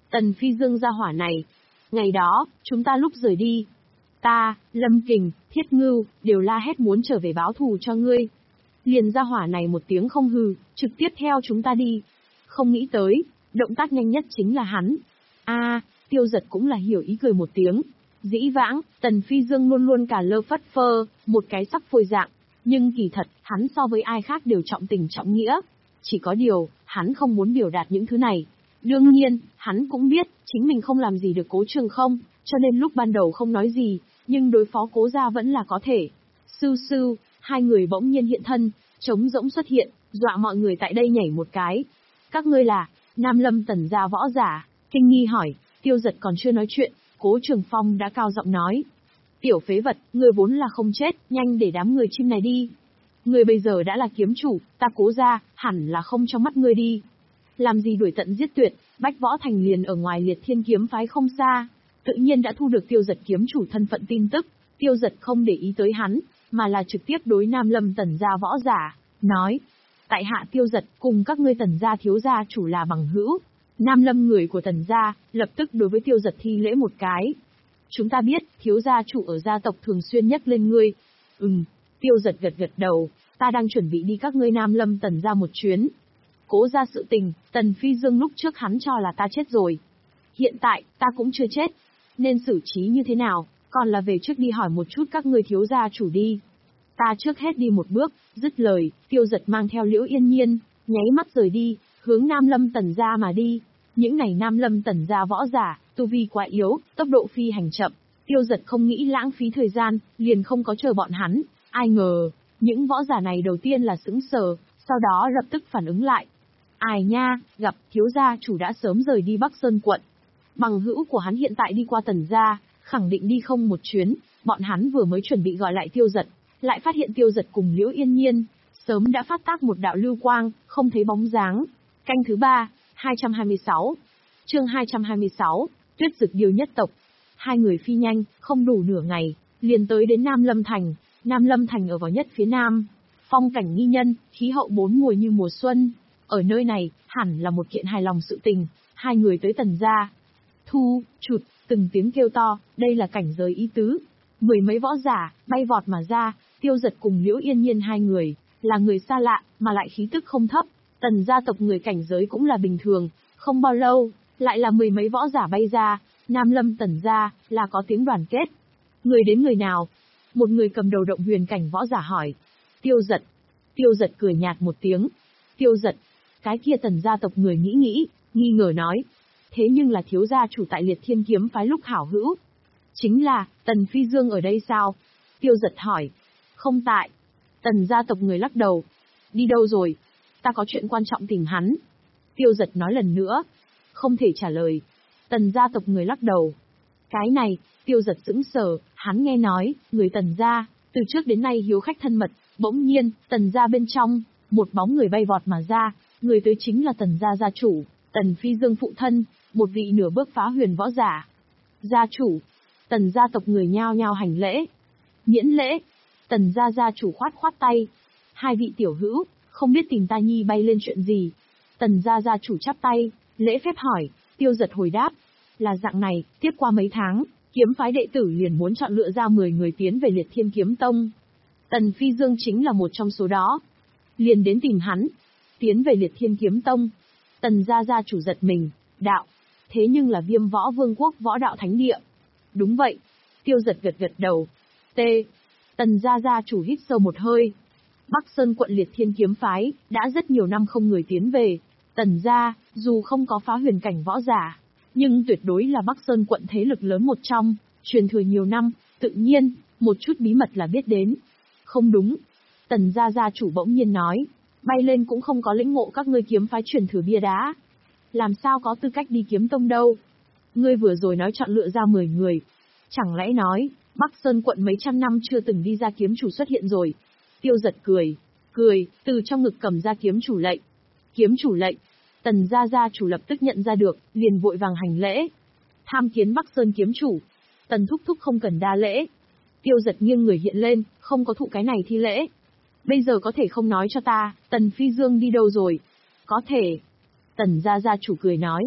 Tần Phi Dương gia hỏa này. Ngày đó, chúng ta lúc rời đi, ta, Lâm Kình, Thiết Ngưu, đều la hét muốn trở về báo thù cho ngươi. Liền gia hỏa này một tiếng không hừ, trực tiếp theo chúng ta đi. Không nghĩ tới, động tác nhanh nhất chính là hắn. A, Tiêu Giật cũng là hiểu ý cười một tiếng. Dĩ vãng, Tần Phi Dương luôn luôn cả lơ phất phơ, một cái sắc phôi dạng. Nhưng kỳ thật, hắn so với ai khác đều trọng tình trọng nghĩa. Chỉ có điều, hắn không muốn biểu đạt những thứ này. Đương nhiên, hắn cũng biết, chính mình không làm gì được Cố Trường Không, cho nên lúc ban đầu không nói gì, nhưng đối phó Cố gia vẫn là có thể. Sưu sưu, hai người bỗng nhiên hiện thân, trống rỗng xuất hiện, dọa mọi người tại đây nhảy một cái. Các ngươi là, Nam Lâm Tần gia võ giả, kinh nghi hỏi, Tiêu Giật còn chưa nói chuyện, Cố Trường Phong đã cao giọng nói. Tiểu phế vật, ngươi vốn là không chết, nhanh để đám người chim này đi. Ngươi bây giờ đã là kiếm chủ, ta Cố gia, hẳn là không trong mắt ngươi đi. Làm gì đuổi tận giết tuyệt, Bách Võ Thành liền ở ngoài Liệt Thiên kiếm phái không xa, tự nhiên đã thu được Tiêu Giật kiếm chủ thân phận tin tức. Tiêu Giật không để ý tới hắn, mà là trực tiếp đối Nam Lâm Tần gia võ giả, nói: tại hạ Tiêu Giật cùng các ngươi Tần gia thiếu gia chủ là bằng hữu. Nam Lâm người của Tần gia lập tức đối với Tiêu Giật thi lễ một cái. Chúng ta biết thiếu gia chủ ở gia tộc thường xuyên nhắc lên ngươi. Ừm. Tiêu Giật gật gật đầu, ta đang chuẩn bị đi các ngươi Nam Lâm Tần gia một chuyến. Cố ra sự tình, Tần Phi Dương lúc trước hắn cho là ta chết rồi. Hiện tại, ta cũng chưa chết. Nên xử trí như thế nào, còn là về trước đi hỏi một chút các ngươi thiếu gia chủ đi. Ta trước hết đi một bước, dứt lời, Tiêu Giật mang theo Liễu Yên Nhiên, nháy mắt rời đi, hướng Nam Lâm Tần gia mà đi. Những này Nam Lâm Tần gia võ giả, tu vi quá yếu, tốc độ phi hành chậm. Tiêu Giật không nghĩ lãng phí thời gian, liền không có chờ bọn hắn. Ai ngờ, những võ giả này đầu tiên là sững sờ, sau đó lập tức phản ứng lại. Ai nha, gặp thiếu gia chủ đã sớm rời đi Bắc Sơn quận. Bằng hữu của hắn hiện tại đi qua Tần gia, khẳng định đi không một chuyến, bọn hắn vừa mới chuẩn bị gọi lại Tiêu Giật, lại phát hiện Tiêu Giật cùng Liễu Yên Nhiên, sớm đã phát tác một đạo lưu quang, không thấy bóng dáng. Canh thứ ba, hai trăm hai mươi sáu. Chương hai trăm hai mươi sáu, Tuyết Dực Điêu nhất tộc. Hai người phi nhanh, không đủ nửa ngày, liền tới đến Nam Lâm Thành. Nam Lâm Thành ở vào nhất phía nam, phong cảnh nghi nhân, khí hậu bốn mùa như mùa xuân. Ở nơi này, hẳn là một kiện hài lòng sự tình. Hai người tới Tần gia. Thu, chụt, từng tiếng kêu to, đây là cảnh giới ý tứ. Mười mấy võ giả, bay vọt mà ra, Tiêu Giật cùng Liễu Yên Nhiên hai người, là người xa lạ, mà lại khí tức không thấp. Tần gia tộc người cảnh giới cũng là bình thường, không bao lâu, lại là mười mấy võ giả bay ra, Nam Lâm Tần gia, là có tiếng đoàn kết. Người đến người nào? Một người cầm đầu động huyền cảnh võ giả hỏi. Tiêu Giật. Tiêu Giật cười nhạt một tiếng. Tiêu Giật. Cái kia Tần gia tộc người nghĩ nghĩ, nghi ngờ nói. Thế nhưng là thiếu gia chủ tại Liệt Thiên kiếm phái lúc hảo hữu. Chính là, Tần Phi Dương ở đây sao? Tiêu Giật hỏi. Không tại. Tần gia tộc người lắc đầu. Đi đâu rồi? Ta có chuyện quan trọng tìm hắn. Tiêu Giật nói lần nữa. Không thể trả lời. Tần gia tộc người lắc đầu. Cái này, Tiêu Giật sững sờ, hắn nghe nói, người Tần gia, từ trước đến nay hiếu khách thân mật, bỗng nhiên, Tần gia bên trong, một bóng người bay vọt mà ra, người tới chính là Tần gia gia chủ, Tần Phi Dương phụ thân, một vị nửa bước phá huyền võ giả. Gia chủ, Tần gia tộc người nhao nhao hành lễ. Miễn lễ, Tần gia gia chủ khoát khoát tay. Hai vị tiểu hữu, không biết tìm ta nhi bay lên chuyện gì. Tần gia gia chủ chắp tay, lễ phép hỏi. Tiêu Giật hồi đáp. Là dạng này, tiếp qua mấy tháng, kiếm phái đệ tử liền muốn chọn lựa ra mười người tiến về Liệt Thiên kiếm tông. Tần Phi Dương chính là một trong số đó. Liền đến tìm hắn. Tiến về Liệt Thiên kiếm tông. Tần gia gia chủ giật mình, đạo. Thế nhưng là Viêm Võ Vương quốc võ đạo thánh địa. Đúng vậy. Tiêu Giật gật gật đầu. T. Tần gia gia chủ hít sâu một hơi. Bắc Sơn quận Liệt Thiên kiếm phái, đã rất nhiều năm không người tiến về. Tần gia, dù không có phá huyền cảnh võ giả, nhưng tuyệt đối là Bắc Sơn quận thế lực lớn một trong, truyền thừa nhiều năm, tự nhiên, một chút bí mật là biết đến. Không đúng. Tần gia gia chủ bỗng nhiên nói, bay lên cũng không có lĩnh ngộ các ngươi kiếm phái truyền thừa bia đá. Làm sao có tư cách đi kiếm tông đâu? Ngươi vừa rồi nói chọn lựa ra mười người. Chẳng lẽ nói, Bắc Sơn quận mấy trăm năm chưa từng đi ra kiếm chủ xuất hiện rồi? Tiêu Giật cười, cười, từ trong ngực cầm ra kiếm chủ lệnh. Kiếm chủ lệnh. Tần gia gia chủ lập tức nhận ra được, liền vội vàng hành lễ. Tham kiến Bắc Sơn kiếm chủ. Tần thúc thúc không cần đa lễ. Tiêu Giật nghiêng người hiện lên, không có thụ cái này thi lễ. Bây giờ có thể không nói cho ta, Tần Phi Dương đi đâu rồi? Có thể. Tần gia gia chủ cười nói.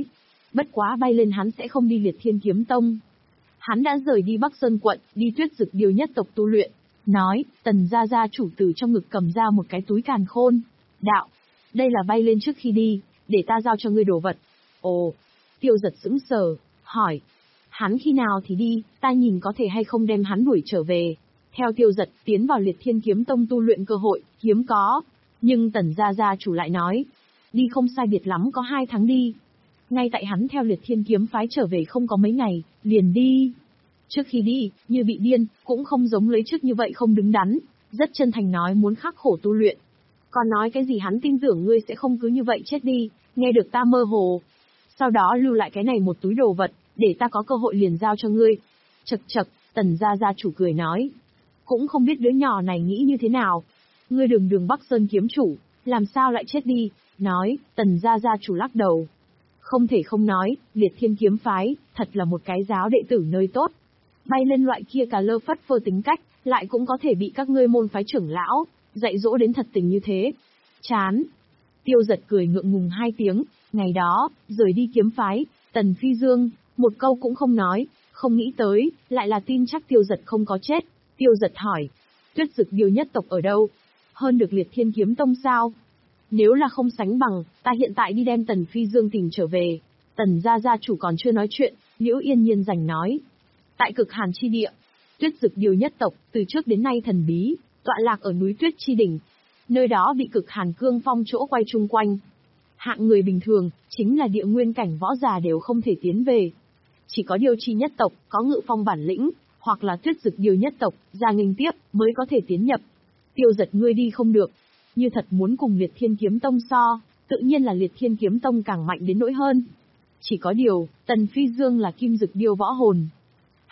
bất quá bay lên hắn sẽ không đi Liệt Thiên Kiếm Tông. Hắn đã rời đi Bắc Sơn quận, đi Tuyết Dực Điêu nhất tộc tu luyện. Nói, Tần gia gia chủ từ trong ngực cầm ra một cái túi càn khôn. Đạo, đây là bay lên trước khi đi, để ta giao cho ngươi đồ vật. Ồ, Tiêu Giật sững sờ, hỏi. Hắn khi nào thì đi, ta nhìn có thể hay không đem hắn đuổi trở về. Theo Tiêu Giật, tiến vào Liệt Thiên Kiếm Tông tu luyện cơ hội, hiếm có. Nhưng Tần gia gia chủ lại nói, đi không sai biệt lắm có hai tháng đi. Ngay tại hắn theo Liệt Thiên Kiếm phái trở về không có mấy ngày, liền đi. Trước khi đi, như bị điên, cũng không giống lấy trước như vậy không đứng đắn, rất chân thành nói muốn khắc khổ tu luyện. Còn nói cái gì hắn tin tưởng ngươi sẽ không cứ như vậy chết đi, nghe được ta mơ hồ. Sau đó lưu lại cái này một túi đồ vật, để ta có cơ hội liền giao cho ngươi. Chậc chậc, Tần gia gia chủ cười nói. Cũng không biết đứa nhỏ này nghĩ như thế nào. Ngươi đường đường Bắc Sơn kiếm chủ, làm sao lại chết đi, nói, Tần gia gia chủ lắc đầu. Không thể không nói, Liệt Thiên Kiếm phái, thật là một cái giáo đệ tử nơi tốt. Bay lên loại kia cả lơ phất phơ tính cách, lại cũng có thể bị các ngươi môn phái trưởng lão, dạy dỗ đến thật tình như thế. Chán. Tiêu Giật cười ngượng ngùng hai tiếng, ngày đó, rời đi kiếm phái, Tần Phi Dương, một câu cũng không nói, không nghĩ tới, lại là tin chắc Tiêu Giật không có chết. Tiêu Giật hỏi, Tuyết Dực Điêu nhất tộc ở đâu? Hơn được Liệt Thiên Kiếm Tông sao? Nếu là không sánh bằng, ta hiện tại đi đem Tần Phi Dương tìm trở về. Tần gia gia chủ còn chưa nói chuyện, Liễu Yên Nhiên rảnh nói. Tại Cực Hàn chi địa, Tuyết Dực Điêu nhất tộc, từ trước đến nay thần bí, tọa lạc ở núi Tuyết chi đỉnh. Nơi đó bị Cực Hàn cương phong chỗ quay chung quanh. Hạng người bình thường, chính là địa nguyên cảnh võ già đều không thể tiến về. Chỉ có Điêu Chi nhất tộc, có ngự phong bản lĩnh, hoặc là Tuyết Dực Điêu nhất tộc, ra nghênh tiếp, mới có thể tiến nhập. Tiêu Giật ngươi đi không được. Như thật muốn cùng Liệt Thiên Kiếm Tông so, tự nhiên là Liệt Thiên Kiếm Tông càng mạnh đến nỗi hơn. Chỉ có điều, Tần Phi Dương là kim dực điêu võ hồn,